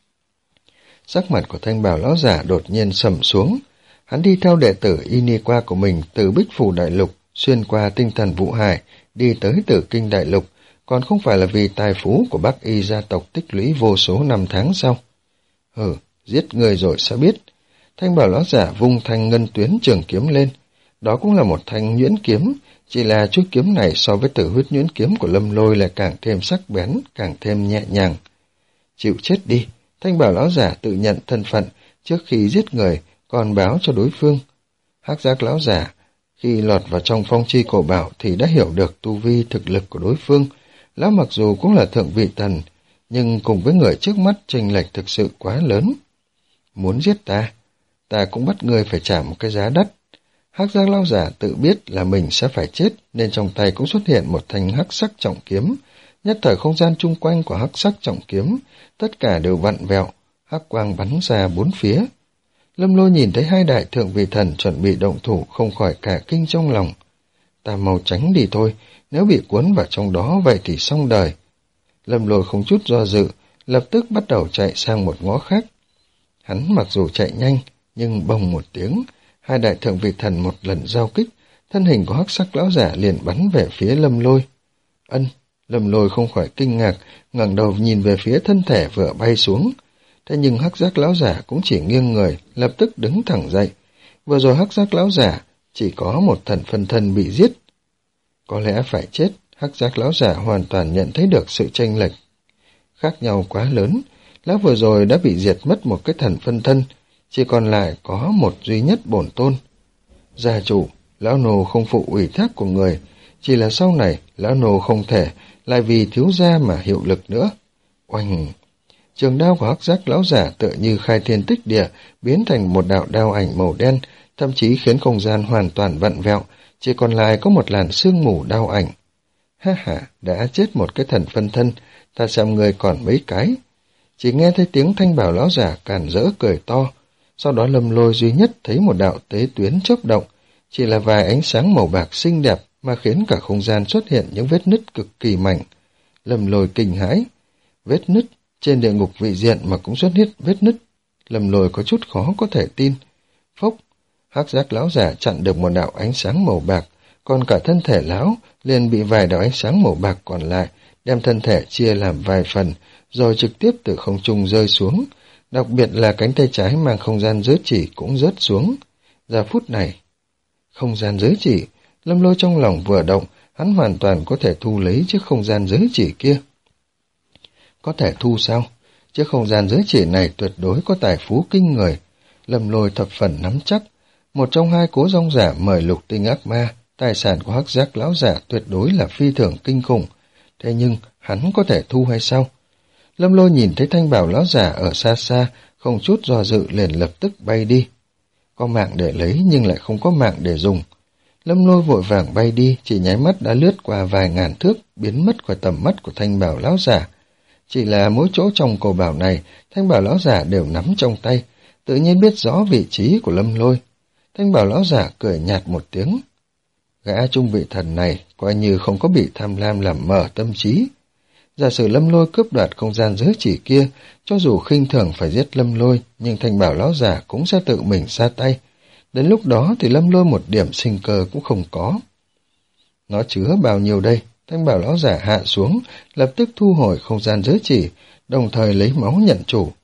Sắc mặt của thanh bào lão giả đột nhiên sầm xuống. Hắn đi theo đệ tử Iniqua của mình từ Bích Phủ Đại Lục, xuyên qua tinh thần Vũ Hải, đi tới Tử Kinh Đại Lục, còn không phải là vì tài phú của Bắc Y gia tộc tích lũy vô số năm tháng sau. Hừ, giết người rồi sẽ biết. Thanh bào lão giả vung thanh ngân tuyến trường kiếm lên. Đó cũng là một thanh nhuyễn kiếm, chỉ là chuôi kiếm này so với tử huyết nhuyễn kiếm của Lâm Lôi lại càng thêm sắc bén, càng thêm nhẹ nhàng. Chịu chết đi, thanh bảo lão giả tự nhận thân phận, trước khi giết người, còn báo cho đối phương. Hắc giác lão giả, khi lọt vào trong phong chi cổ bảo thì đã hiểu được tu vi thực lực của đối phương. Lão mặc dù cũng là thượng vị thần, nhưng cùng với người trước mắt chênh lệch thực sự quá lớn. Muốn giết ta, ta cũng bắt người phải trả một cái giá đắt. Hắc giác lão giả tự biết là mình sẽ phải chết, nên trong tay cũng xuất hiện một thanh hắc sắc trọng kiếm. Nhất thời không gian chung quanh của hắc sắc trọng kiếm, tất cả đều vặn vẹo, hắc quang bắn ra bốn phía. Lâm Lôi nhìn thấy hai đại thượng vị thần chuẩn bị động thủ, không khỏi cả kinh trong lòng. Ta mau tránh đi thôi, nếu bị cuốn vào trong đó vậy thì xong đời. Lâm Lôi không chút do dự, lập tức bắt đầu chạy sang một ngõ khác. Hắn mặc dù chạy nhanh, nhưng bồng một tiếng, hai đại thượng vị thần một lần giao kích, thân hình của hắc sắc lão giả liền bắn về phía Lâm Lôi. Ân, Lâm Lôi không khỏi kinh ngạc, ngẩng đầu nhìn về phía thân thể vừa bay xuống. Thế nhưng hắc giác lão giả cũng chỉ nghiêng người, lập tức đứng thẳng dậy. Vừa rồi hắc giác lão giả chỉ có một thần phân thân bị giết. Có lẽ phải chết, hắc giác lão giả hoàn toàn nhận thấy được sự chênh lệch khác nhau quá lớn. Lão vừa rồi đã bị diệt mất một cái thần phân thân, chỉ còn lại có một duy nhất bổn tôn. Gia chủ, lão nô không phụ ủy thác của người, chỉ là sau này lão nô không thể lại vì thiếu gia mà hiệu lực nữa. Oanh! Trường đao của hắc giác lão giả tựa như khai thiên tích địa, biến thành một đạo đao ảnh màu đen, thậm chí khiến không gian hoàn toàn vặn vẹo, chỉ còn lại có một làn sương mù đao ảnh. Ha ha, đã chết một cái thần phân thân, ta xem người còn mấy cái. Chỉ nghe thấy tiếng thanh bảo lão giả càn rỡ cười to, sau đó Lâm Lôi duy nhất thấy một đạo tế tuyến chớp động, chỉ là vài ánh sáng màu bạc xinh đẹp mà khiến cả không gian xuất hiện những vết nứt cực kỳ mạnh. Lâm Lôi kinh hãi, vết nứt, trên địa ngục vị diện mà cũng xuất hiện vết nứt. Lâm Lôi có chút khó có thể tin. Phốc, hắc giác lão giả chặn được một đạo ánh sáng màu bạc, còn cả thân thể lão liền bị vài đạo ánh sáng màu bạc còn lại, đem thân thể chia làm vài phần, rồi trực tiếp từ không trung rơi xuống. Đặc biệt là cánh tay trái mang không gian giới chỉ cũng rớt xuống. Giờ phút này, không gian giới chỉ, Lâm Lôi trong lòng vừa động, hắn hoàn toàn có thể thu lấy chiếc không gian giới chỉ kia. Có thể thu sao? Chiếc không gian giới chỉ này tuyệt đối có tài phú kinh người. Lâm Lôi thập phần nắm chắc. Một trong hai cố rong giả mời lục tinh ác ma, tài sản của hắc giác lão giả tuyệt đối là phi thường kinh khủng. Thế nhưng, hắn có thể thu hay sao? Lâm Lôi nhìn thấy thanh bảo lão giả ở xa xa, không chút do dự liền lập tức bay đi. Có mạng để lấy nhưng lại không có mạng để dùng. Lâm Lôi vội vàng bay đi, chỉ nháy mắt đã lướt qua vài ngàn thước, biến mất khỏi tầm mắt của thanh bảo lão giả. Chỉ là mỗi chỗ trong cổ bảo này, thanh bảo lão giả đều nắm trong tay, tự nhiên biết rõ vị trí của Lâm Lôi. Thanh bảo lão giả cười nhạt một tiếng. Gã trung vị thần này coi như không có bị tham lam làm mở tâm trí. Giả sử Lâm Lôi cướp đoạt không gian giới chỉ kia, cho dù khinh thường phải giết Lâm Lôi, nhưng thanh bảo lão giả cũng sẽ tự mình ra tay. Đến lúc đó thì Lâm Lôi một điểm sinh cơ cũng không có. Nó chứa bao nhiêu đây? Thanh bảo lão giả hạ xuống, lập tức thu hồi không gian giới chỉ, đồng thời lấy máu nhận chủ.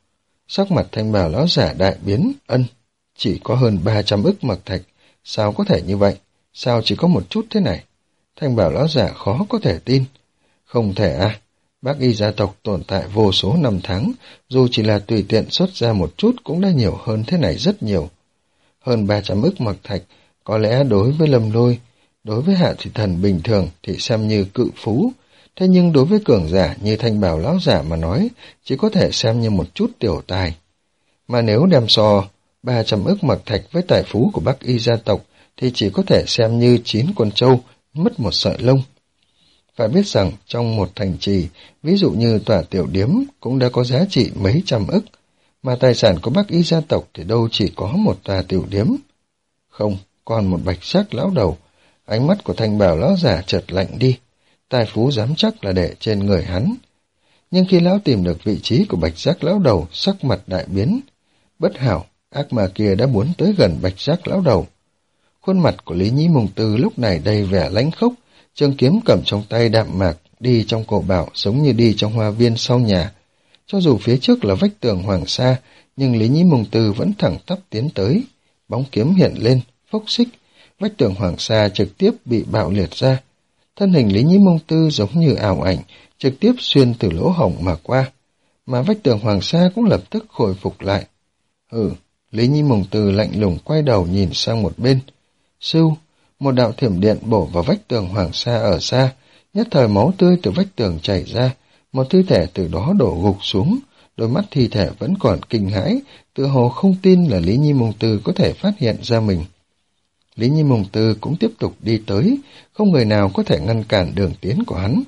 Sắc mặt thanh bào lão giả đại biến. Ân, chỉ có hơn ba trăm ức mật thạch, sao có thể như vậy? Sao chỉ có một chút thế này? Thanh bào lão giả khó có thể tin. Không thể à, Bác Y gia tộc tồn tại vô số năm tháng, dù chỉ là tùy tiện xuất ra một chút cũng đã nhiều hơn thế này rất nhiều. Hơn ba trăm ức mật thạch, có lẽ đối với Lâm Lôi, đối với Hạ Thủy Thần bình thường thì xem như cự phú, thế nhưng đối với cường giả như thanh bào lão giả mà nói, chỉ có thể xem như một chút tiểu tài. Mà nếu đem so ba trăm ức mật thạch với tài phú của Bắc Y gia tộc, thì chỉ có thể xem như chín con trâu, mất một sợi lông. Phải biết rằng trong một thành trì, ví dụ như tòa tiểu điếm cũng đã có giá trị mấy trăm ức, mà tài sản của Bắc Y gia tộc thì đâu chỉ có một tòa tiểu điếm. Không, còn một bạch sắc lão đầu. Ánh mắt của thanh bào lão giả chợt lạnh đi, tài phú dám chắc là để trên người hắn. Nhưng khi lão tìm được vị trí của bạch sắc lão đầu, sắc mặt đại biến. Bất hảo, ác ma kia đã muốn tới gần bạch sắc lão đầu. Khuôn mặt của Lý Nhĩ Mông Tư lúc này đầy vẻ lãnh khốc, trường kiếm cầm trong tay đạm mạc, đi trong cổ bảo giống như đi trong hoa viên sau nhà. Cho dù phía trước là vách tường hoàng sa, nhưng Lý Nhĩ Mông Tư vẫn thẳng tắp tiến tới. Bóng kiếm hiện lên, phốc xích, vách tường hoàng sa trực tiếp bị bạo liệt ra. Thân hình Lý Nhĩ Mông Tư giống như ảo ảnh, trực tiếp xuyên từ lỗ hổng mà qua. Mà vách tường hoàng sa cũng lập tức khôi phục lại. Hừ, Lý Nhĩ Mông Tư lạnh lùng quay đầu nhìn sang một bên. Sưu, một đạo thiểm điện bổ vào vách tường hoàng sa ở xa, nhất thời máu tươi từ vách tường chảy ra, một thi thể từ đó đổ gục xuống, đôi mắt thi thể vẫn còn kinh hãi, tựa hồ không tin là Lý Nhi Mông Tư có thể phát hiện ra mình. Lý Nhi Mông Tư cũng tiếp tục đi tới, không người nào có thể ngăn cản đường tiến của hắn.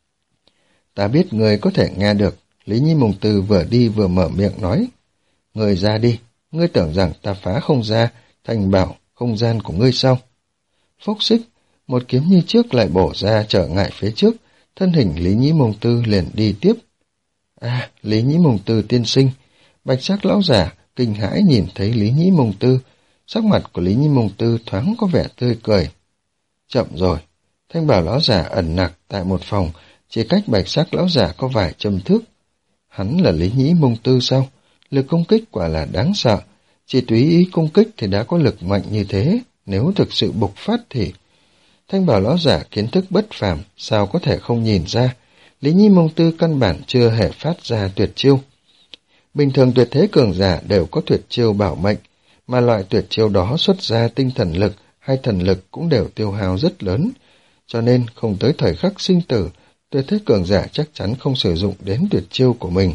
Ta biết người có thể nghe được, Lý Nhi Mông Tư vừa đi vừa mở miệng nói. Người ra đi, ngươi tưởng rằng ta phá không ra, thành bảo không gian của ngươi sao? Phốc xích, một kiếm như trước lại bổ ra trở ngại phía trước, thân hình Lý Nhĩ Mông Tư liền đi tiếp. À, Lý Nhĩ Mông Tư tiên sinh, bạch sắc lão giả kinh hãi nhìn thấy Lý Nhĩ Mông Tư, sắc mặt của Lý Nhĩ Mông Tư thoáng có vẻ tươi cười. Chậm rồi, thanh bảo lão giả ẩn nặc tại một phòng, chỉ cách bạch sắc lão giả có vài châm thước. Hắn là Lý Nhĩ Mông Tư sao? Lực công kích quả là đáng sợ, chỉ tùy ý công kích thì đã có lực mạnh như thế, nếu thực sự bộc phát thì... Thanh bảo lão giả kiến thức bất phàm, sao có thể không nhìn ra, Lý Nhi Mông Tư căn bản chưa hề phát ra tuyệt chiêu. Bình thường tuyệt thế cường giả đều có tuyệt chiêu bảo mệnh, mà loại tuyệt chiêu đó xuất ra tinh thần lực hay thần lực cũng đều tiêu hao rất lớn, cho nên không tới thời khắc sinh tử, tuyệt thế cường giả chắc chắn không sử dụng đến tuyệt chiêu của mình.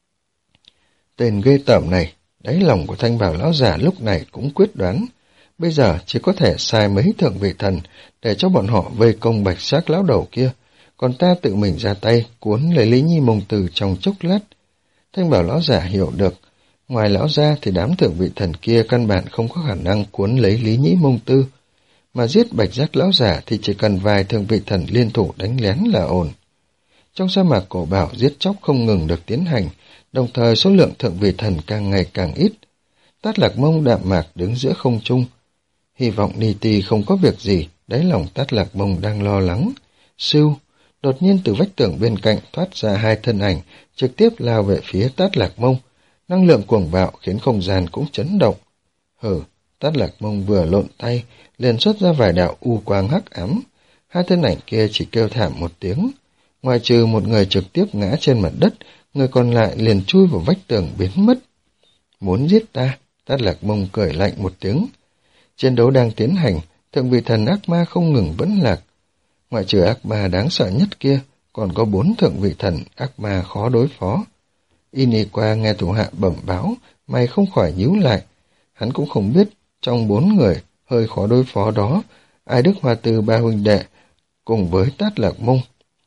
Tên ghê tởm này, đáy lòng của thanh bảo lão giả lúc này cũng quyết đoán, bây giờ chỉ có thể sai mấy thượng vị thần để cho bọn họ vây công bạch sắc lão đầu kia, còn ta tự mình ra tay cuốn lấy Lý Nhi Mông Tư trong chốc lát. Thanh bảo lão giả hiểu được, ngoài lão ra thì đám thượng vị thần kia căn bản không có khả năng cuốn lấy Lý Nhĩ Mông Tư, mà giết bạch giác lão giả thì chỉ cần vài thượng vị thần liên thủ đánh lén là ổn. Trong sa mạc cổ bảo giết chóc không ngừng được tiến hành, đồng thời số lượng thượng vị thần càng ngày càng ít. Tát Lạc Mông đạm mạc đứng giữa không trung, hy vọng Ni Ti không có việc gì, đáy lòng Tát Lạc Mông đang lo lắng. Sưu, đột nhiên từ vách tường bên cạnh thoát ra hai thân ảnh, trực tiếp lao về phía Tát Lạc Mông. Năng lượng cuồng bạo khiến không gian cũng chấn động. Hừ, Tát Lạc Mông vừa lộn tay, liền xuất ra vài đạo u quang hắc ám. Hai thân ảnh kia chỉ kêu thảm một tiếng. Ngoài trừ một người trực tiếp ngã trên mặt đất, người còn lại liền chui vào vách tường biến mất. Muốn giết ta? Tát Lạc Mông cười lạnh một tiếng. Chiến đấu đang tiến hành, thượng vị thần ác ma không ngừng vẫn lạc. Ngoại trừ ác ma đáng sợ nhất kia, còn có bốn thượng vị thần ác ma khó đối phó. Iniqua nghe thủ hạ bẩm báo, mày không khỏi nhíu lại. Hắn cũng không biết, trong bốn người hơi khó đối phó đó, Ai Đức Hoa Tư ba huynh đệ cùng với Tát Lạc Mông.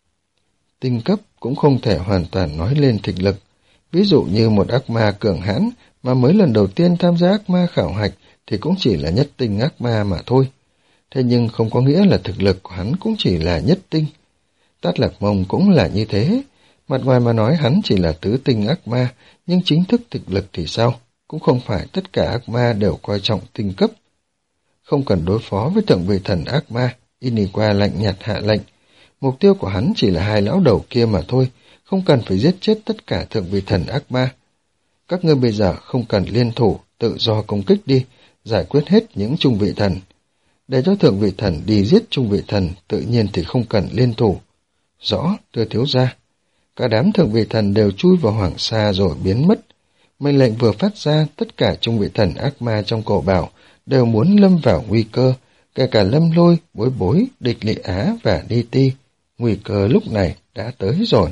Tinh cấp cũng không thể hoàn toàn nói lên thực lực. Ví dụ như một ác ma cường hãn mà mới lần đầu tiên tham gia ác ma khảo hạch thì cũng chỉ là nhất tinh ác ma mà thôi. Thế nhưng không có nghĩa là thực lực của hắn cũng chỉ là nhất tinh. Tát Lạc Mông cũng là như thế. Mặt ngoài mà nói hắn chỉ là tứ tinh ác ma, nhưng chính thức thực lực thì sao? Cũng không phải tất cả ác ma đều coi trọng tinh cấp. Không cần đối phó với thượng vị thần ác ma, Iniqua lạnh nhạt hạ lệnh. Mục tiêu của hắn chỉ là hai lão đầu kia mà thôi, không cần phải giết chết tất cả thượng vị thần ác ma. Các ngươi bây giờ không cần liên thủ, tự do công kích đi, giải quyết hết những trung vị thần. Để cho thượng vị thần đi giết trung vị thần, tự nhiên thì không cần liên thủ. Rõ, thưa thiếu gia. Cả đám thượng vị thần đều chui vào hoàng sa rồi biến mất. Mệnh lệnh vừa phát ra, tất cả trung vị thần ác ma trong cổ bảo đều muốn lâm vào nguy cơ, kể cả Lâm Lôi, Bối Bối, Địch Lị Á và Đi Ti. Nguy cơ lúc này đã tới rồi.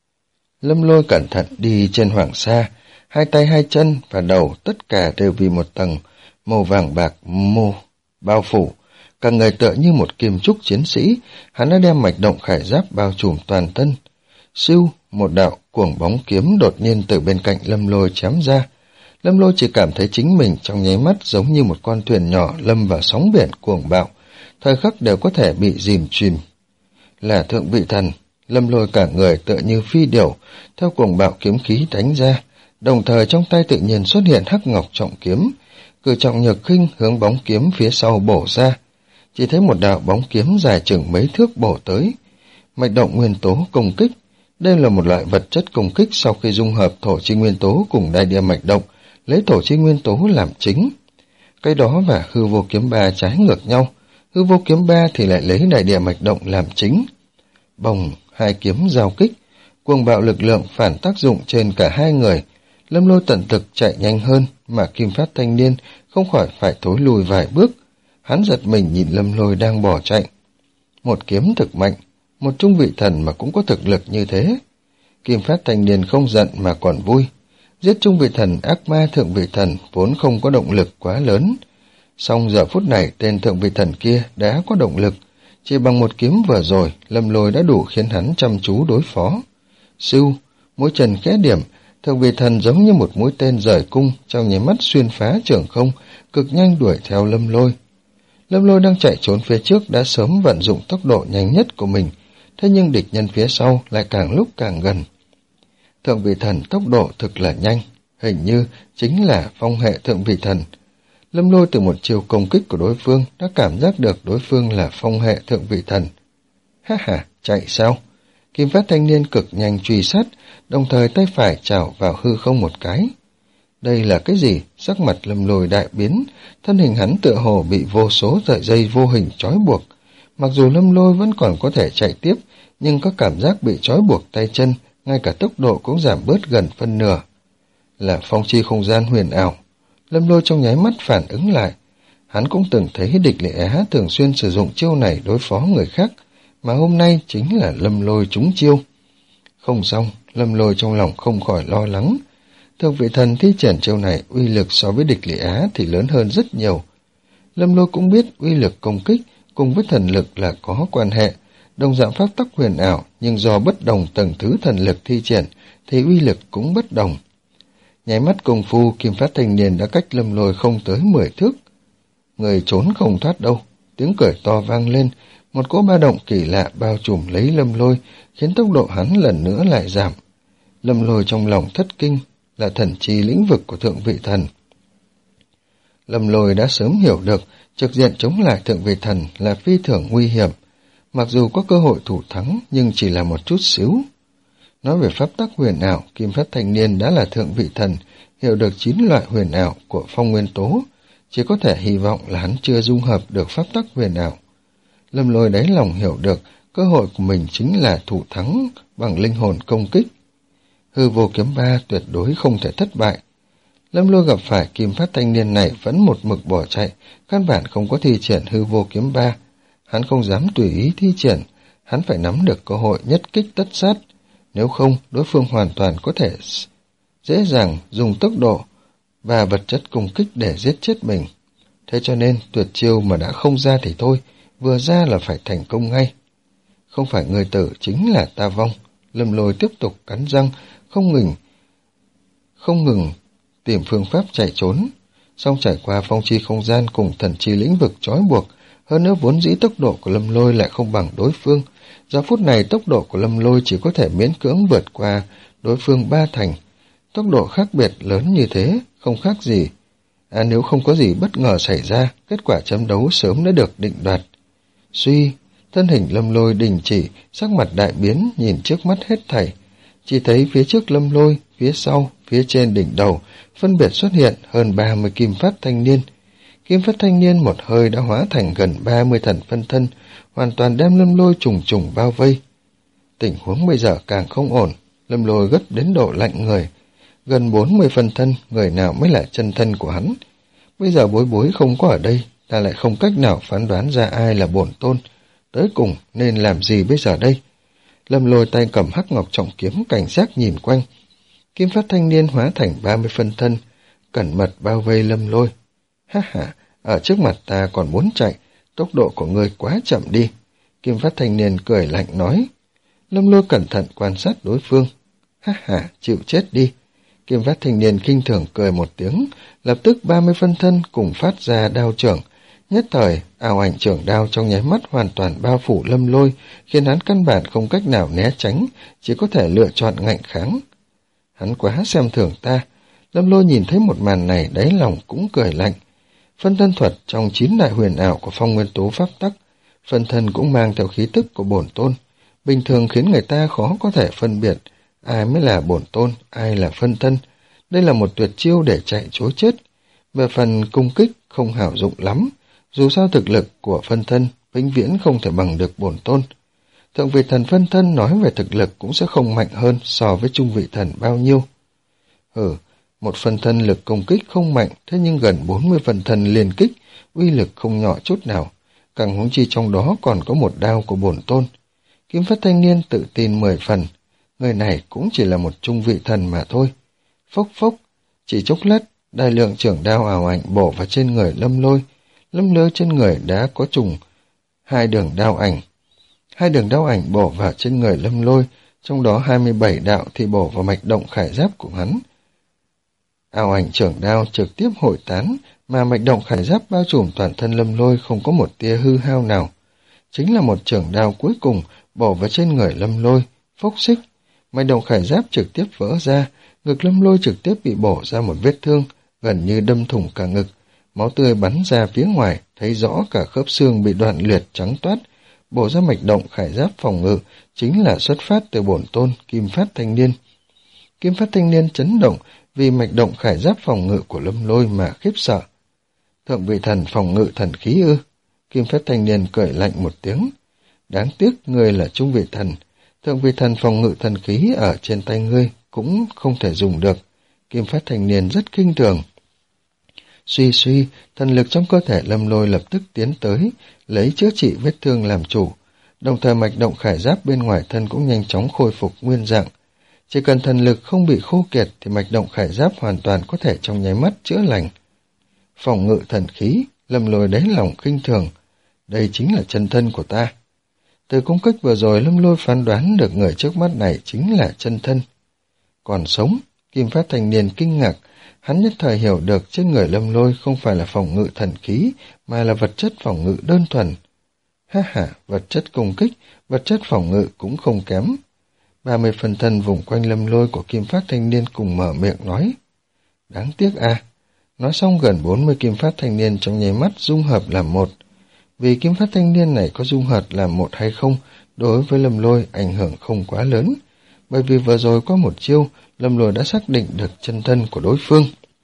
Lâm Lôi cẩn thận đi trên hoàng sa, hai tay hai chân và đầu tất cả đều vì một tầng màu vàng bạc mô bao phủ. Cả người tựa như một kim trúc chiến sĩ, hắn đã đem mạch động khải giáp bao trùm toàn thân. Siêu, một đạo cuồng bóng kiếm đột nhiên từ bên cạnh Lâm Lôi chém ra. Lâm Lôi chỉ cảm thấy chính mình trong nháy mắt giống như một con thuyền nhỏ lâm vào sóng biển cuồng bạo, thời khắc đều có thể bị dìm chìm. Là thượng vị thần, Lâm Lôi cả người tựa như phi điểu, theo cuồng bạo kiếm khí đánh ra, đồng thời trong tay tự nhiên xuất hiện hắc ngọc trọng kiếm, cử trọng nhược khinh hướng bóng kiếm phía sau bổ ra. Chỉ thấy một đạo bóng kiếm dài chừng mấy thước bổ tới. Mạch động nguyên tố công kích. Đây là một loại vật chất công kích sau khi dung hợp thổ chi nguyên tố cùng đại địa mạch động, lấy thổ chi nguyên tố làm chính. Cái đó và hư vô kiếm ba trái ngược nhau, hư vô kiếm ba thì lại lấy đại địa mạch động làm chính. Bồng, hai kiếm giao kích, cuồng bạo lực lượng phản tác dụng trên cả hai người. Lâm Lôi tận thực chạy nhanh hơn, mà Kim Phát thanh niên không khỏi phải thối lùi vài bước. Hắn giật mình nhìn Lâm Lôi đang bỏ chạy. Một kiếm thực mạnh, một trung vị thần mà cũng có thực lực như thế. Kim Phát thanh niên không giận mà còn vui. Giết trung vị thần ác ma thượng vị thần vốn không có động lực quá lớn. Song giờ phút này tên thượng vị thần kia đã có động lực. Chỉ bằng một kiếm vừa rồi, Lâm Lôi đã đủ khiến hắn chăm chú đối phó. Sưu, mũi chân khẽ điểm, thượng vị thần giống như một mũi tên rời cung, trong nháy mắt xuyên phá trường không, cực nhanh đuổi theo Lâm Lôi. Lâm Lôi đang chạy trốn phía trước đã sớm vận dụng tốc độ nhanh nhất của mình, thế nhưng địch nhân phía sau lại càng lúc càng gần. Thượng vị thần tốc độ thực là nhanh, hình như chính là phong hệ thượng vị thần. Lâm Lôi từ một chiều công kích của đối phương đã cảm giác được đối phương là phong hệ thượng vị thần. Ha ha, chạy sao? Kim Phát thanh niên cực nhanh truy sát, đồng thời tay phải chảo vào hư không một cái. Đây là cái gì? Sắc mặt Lâm Lôi đại biến, thân hình hắn tựa hồ bị vô số sợi dây vô hình trói buộc. Mặc dù Lâm Lôi vẫn còn có thể chạy tiếp, nhưng có cảm giác bị trói buộc tay chân, ngay cả tốc độ cũng giảm bớt gần phân nửa. Là phong chi không gian huyền ảo. Lâm Lôi trong nháy mắt phản ứng lại. Hắn cũng từng thấy Địch Lệ Á thường xuyên sử dụng chiêu này đối phó người khác, mà hôm nay chính là Lâm Lôi trúng chiêu. Không xong, Lâm Lôi trong lòng không khỏi lo lắng. Thượng vị thần thi triển chiêu này uy lực so với Địch Lệ Á thì lớn hơn rất nhiều. Lâm Lôi cũng biết uy lực công kích cùng với thần lực là có quan hệ, đồng dạng pháp tắc huyền ảo, nhưng do bất đồng tầng thứ thần lực thi triển thì uy lực cũng bất đồng. Nháy mắt công phu, Kim Phát thanh niên đã cách Lâm Lôi không tới mười thước. Người trốn không thoát đâu. Tiếng cười to vang lên, một cỗ ba động kỳ lạ bao trùm lấy Lâm Lôi, khiến tốc độ hắn lần nữa lại giảm. Lâm Lôi trong lòng thất kinh, là thần chi lĩnh vực của thượng vị thần. Lâm Lôi đã sớm hiểu được trực diện chống lại thượng vị thần là phi thường nguy hiểm, mặc dù có cơ hội thủ thắng nhưng chỉ là một chút xíu. Nói về pháp tắc huyền ảo, Kim Phát thanh niên đã là thượng vị thần, hiểu được chín loại huyền ảo của phong nguyên tố, chỉ có thể hy vọng là hắn chưa dung hợp được pháp tắc huyền ảo. Lâm Lôi đáy lòng hiểu được cơ hội của mình chính là thủ thắng bằng linh hồn công kích. Hư vô kiếm ba tuyệt đối không thể thất bại. Lâm Lôi gặp phải Kim Phát thanh niên này vẫn một mực bỏ chạy, căn bản không có thi triển hư vô kiếm ba. Hắn không dám tùy ý thi triển, hắn phải nắm được cơ hội nhất kích tất sát. Nếu không, đối phương hoàn toàn có thể dễ dàng dùng tốc độ và vật chất công kích để giết chết mình. Thế cho nên, tuyệt chiêu mà đã không ra thì thôi, vừa ra là phải thành công ngay. Không phải người tử chính là ta vong. Lâm Lôi tiếp tục cắn răng, không ngừng, không ngừng tìm phương pháp chạy trốn. Song trải qua phong chi không gian cùng thần chi lĩnh vực trói buộc, hơn nữa vốn dĩ tốc độ của Lâm Lôi lại không bằng đối phương. Giờ phút này tốc độ của Lâm Lôi chỉ có thể miễn cưỡng vượt qua đối phương ba thành. Tốc độ khác biệt lớn như thế, không khác gì. À, nếu không có gì bất ngờ xảy ra, kết quả chấm đấu sớm đã được định đoạt. Suy, thân hình Lâm Lôi đình chỉ, sắc mặt đại biến nhìn trước mắt hết thảy. Chỉ thấy phía trước Lâm Lôi, phía sau, phía trên đỉnh đầu, phân biệt xuất hiện hơn ba mươi kim phát thanh niên. Kim phát thanh niên một hơi đã hóa thành gần ba mươi thần phân thân, hoàn toàn đem Lâm Lôi trùng trùng bao vây. Tình huống bây giờ càng không ổn, Lâm Lôi gấp đến độ lạnh người. Gần bốn mươi phân thân, người nào mới là chân thân của hắn? Bây giờ Bối Bối không có ở đây, ta lại không cách nào phán đoán ra ai là bổn tôn. Tới cùng nên làm gì bây giờ đây? Lâm Lôi tay cầm hắc ngọc trọng kiếm cảnh giác nhìn quanh. Kim phát thanh niên hóa thành ba mươi phân thân, cẩn mật bao vây Lâm Lôi. Ha ha, ở trước mặt ta còn muốn chạy, tốc độ của ngươi quá chậm đi. Kim phát thanh niên cười lạnh nói. Lâm Lôi cẩn thận quan sát đối phương. Ha ha, chịu chết đi. Kim phát thanh niên khinh thường cười một tiếng, lập tức ba mươi phân thân cùng phát ra đao trưởng. Nhất thời, ảo ảnh trưởng đao trong nháy mắt hoàn toàn bao phủ Lâm Lôi, khiến hắn căn bản không cách nào né tránh, chỉ có thể lựa chọn ngạnh kháng. Hắn quá xem thường ta. Lâm Lôi nhìn thấy một màn này, đáy lòng cũng cười lạnh. Phân thân thuật trong chín đại huyền ảo của phong nguyên tố pháp tắc, phân thân cũng mang theo khí tức của bổn tôn, bình thường khiến người ta khó có thể phân biệt ai mới là bổn tôn, ai là phân thân. Đây là một tuyệt chiêu để chạy trối chết. Về phần cung kích không hảo dụng lắm, dù sao thực lực của phân thân vĩnh viễn không thể bằng được bổn tôn. Thượng vị thần phân thân nói về thực lực cũng sẽ không mạnh hơn so với trung vị thần bao nhiêu. Ừ, một phân thân lực công kích không mạnh, thế nhưng gần bốn mươi phân thân liên kích, uy lực không nhỏ chút nào, càng huống chi trong đó còn có một đao của bổn tôn. Kim phát thanh niên tự tin mười phần, người này cũng chỉ là một trung vị thần mà thôi. Phốc phốc, chỉ chốc lát, đại lượng trưởng đao ảo ảnh bổ vào trên người Lâm Lôi. Lâm Lôi trên người đã có trùng hai đường đao ảnh. Hai đường đao ảnh bổ vào trên người Lâm Lôi, trong đó hai mươi bảy đạo thì bổ vào mạch động khải giáp của hắn. Ảo ảnh trưởng đao trực tiếp hội tán, mà mạch động khải giáp bao trùm toàn thân Lâm Lôi không có một tia hư hao nào. Chính là một trưởng đao cuối cùng bổ vào trên người Lâm Lôi, phốc xích. Mạch động khải giáp trực tiếp vỡ ra, ngực Lâm Lôi trực tiếp bị bổ ra một vết thương, gần như đâm thủng cả ngực. Máu tươi bắn ra phía ngoài, thấy rõ cả khớp xương bị đoạn liệt trắng toát. Bổ ra mạch động khải giáp phòng ngự chính là xuất phát từ bổn tôn Kim phát thanh niên. Kim phát thanh niên chấn động vì mạch động khải giáp phòng ngự của Lâm Lôi mà khiếp sợ. Thượng vị thần phòng ngự thần khí ư? Kim phát thanh niên cười lạnh một tiếng. Đáng tiếc ngươi là trung vị thần, thượng vị thần phòng ngự thần khí ở trên tay ngươi cũng không thể dùng được. Kim phát thanh niên rất kinh thường. Suy suy, thần lực trong cơ thể Lâm Lôi lập tức tiến tới, lấy chữa trị vết thương làm chủ, đồng thời mạch động khải giáp bên ngoài thân cũng nhanh chóng khôi phục nguyên dạng. Chỉ cần thần lực không bị khô kiệt thì mạch động khải giáp hoàn toàn có thể trong nháy mắt chữa lành. Phòng ngự thần khí, Lâm Lôi đáy lòng khinh thường, đây chính là chân thân của ta. Từ công kích vừa rồi, Lâm Lôi phán đoán được người trước mắt này chính là chân thân. Còn sống, Kim phát thanh niên kinh ngạc, hắn nhất thời hiểu được trên người Lâm Lôi không phải là phòng ngự thần khí, mà là vật chất phòng ngự đơn thuần. Ha ha, vật chất công kích, vật chất phòng ngự cũng không kém. Ba mươi phần thân vùng quanh Lâm Lôi của Kim phát thanh niên cùng mở miệng nói. Đáng tiếc à, nói xong gần bốn mươi Kim phát thanh niên trong nháy mắt dung hợp làm một. Vì Kim phát thanh niên này có dung hợp làm một hay không, đối với Lâm Lôi ảnh hưởng không quá lớn, bởi vì vừa rồi có một chiêu, Lâm Lôi đã xác định được chân thân của đối phương.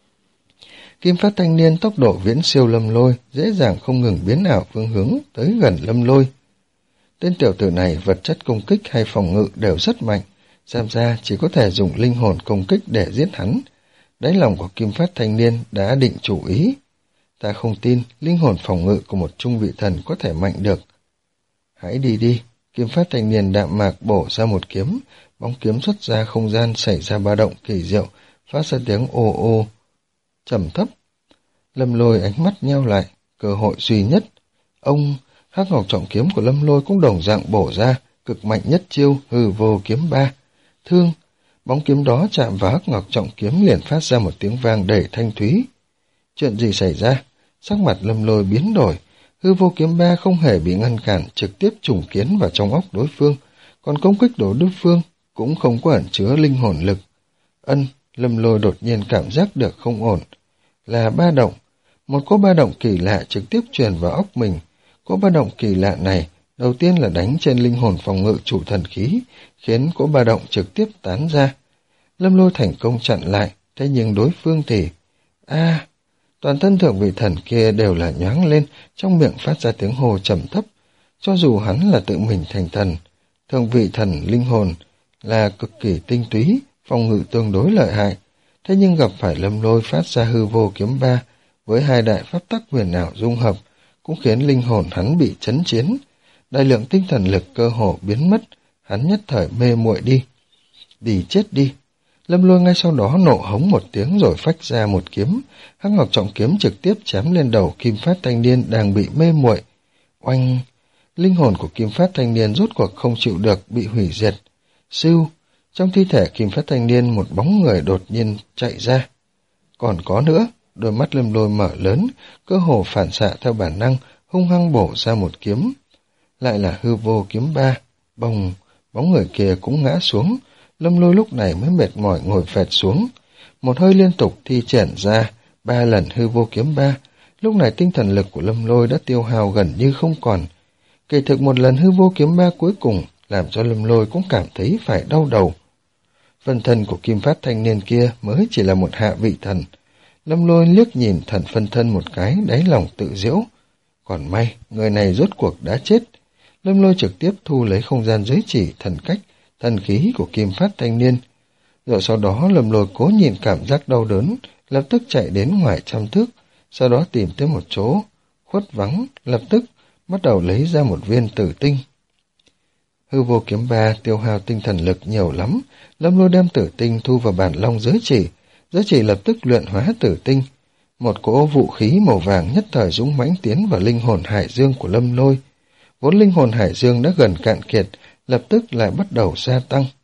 Kim phát thanh niên tốc độ viễn siêu Lâm Lôi, dễ dàng không ngừng biến ảo phương hướng tới gần Lâm Lôi. Tên tiểu tử này vật chất công kích hay phòng ngự đều rất mạnh, xem ra chỉ có thể dùng linh hồn công kích để giết hắn. Đáy lòng của Kim phát thanh niên đã định chủ ý. Ta không tin linh hồn phòng ngự của một trung vị thần có thể mạnh được. Hãy đi đi. Kim phát thanh niên đạm mạc bổ ra một kiếm, bóng kiếm xuất ra không gian xảy ra ba động kỳ diệu, phát ra tiếng ô ô, trầm thấp. Lâm Lôi ánh mắt nheo lại, cơ hội duy nhất. Ông, hắc ngọc trọng kiếm của Lâm Lôi cũng đồng dạng bổ ra, cực mạnh nhất chiêu hư vô kiếm ba. Thương, bóng kiếm đó chạm vào hắc ngọc trọng kiếm liền phát ra một tiếng vang đầy thanh thúy. Chuyện gì xảy ra? Sắc mặt Lâm Lôi biến đổi, hư vô kiếm ba không hề bị ngăn cản, trực tiếp trùng kiến vào trong óc đối phương, còn công kích của đối phương cũng không có ẩn chứa linh hồn lực. Ân, Lâm Lôi đột nhiên cảm giác được không ổn. Là ba động. Một cỗ ba động kỳ lạ trực tiếp truyền vào óc mình. Cỗ ba động kỳ lạ này đầu tiên là đánh trên linh hồn phòng ngự chủ thần khí, khiến cỗ ba động trực tiếp tán ra. Lâm Lôi thành công chặn lại, thế nhưng đối phương thì... a à, toàn thân thượng vị thần kia đều là nhoáng lên, trong miệng phát ra tiếng hô trầm thấp. Cho dù hắn là tự mình thành thần, thượng vị thần linh hồn là cực kỳ tinh túy, phòng ngự tương đối lợi hại, thế nhưng gặp phải Lâm Lôi phát ra hư vô kiếm ba với hai đại pháp tắc huyền ảo dung hợp, cũng khiến linh hồn hắn bị chấn chiến, đại lượng tinh thần lực cơ hồ biến mất, hắn nhất thời mê muội đi. Đi chết đi! Lâm Lôi ngay sau đó nộ hống một tiếng rồi phách ra một kiếm, Hắc Ngọc Trọng Kiếm trực tiếp chém lên đầu Kim Phát thanh niên đang bị mê muội. Oanh! Linh hồn của Kim Phát thanh niên rốt cuộc không chịu được, bị hủy diệt. Sưu! Trong thi thể Kim Phát thanh niên một bóng người đột nhiên chạy ra. Còn có nữa! Đôi mắt Lâm Lôi mở lớn, cơ hồ phản xạ theo bản năng, hung hăng bổ ra một kiếm. Lại là hư vô kiếm ba. Bồng! Bóng người kia cũng ngã xuống. Lâm Lôi lúc này mới mệt mỏi ngồi phệt xuống. Một hơi liên tục thi triển ra ba lần hư vô kiếm ba. Lúc này tinh thần lực của Lâm Lôi đã tiêu hao gần như không còn. Kỳ thực một lần hư vô kiếm ba cuối cùng làm cho Lâm Lôi cũng cảm thấy phải đau đầu. Phân thân của Kim Phát thanh niên kia mới chỉ là một hạ vị thần. Lâm Lôi liếc nhìn thần phân thân một cái, đáy lòng tự giễu. Còn may, người này rốt cuộc đã chết. Lâm Lôi trực tiếp thu lấy không gian giới chỉ thần cách, thần khí của Kim Phát thanh niên. Rồi sau đó Lâm Lôi cố nhìn cảm giác đau đớn, lập tức chạy đến ngoài trăm thước, sau đó tìm tới một chỗ khuất vắng, lập tức bắt đầu lấy ra một viên tử tinh. Hư vô kiếm ba tiêu hao tinh thần lực nhiều lắm, Lâm Lôi đem tử tinh thu vào bản long giới chỉ, giới chỉ lập tức luyện hóa tử tinh. Một cỗ vũ khí màu vàng nhất thời dũng mãnh tiến vào linh hồn hải dương của Lâm Lôi. Vốn linh hồn hải dương đã gần cạn kiệt, lập tức lại bắt đầu gia tăng.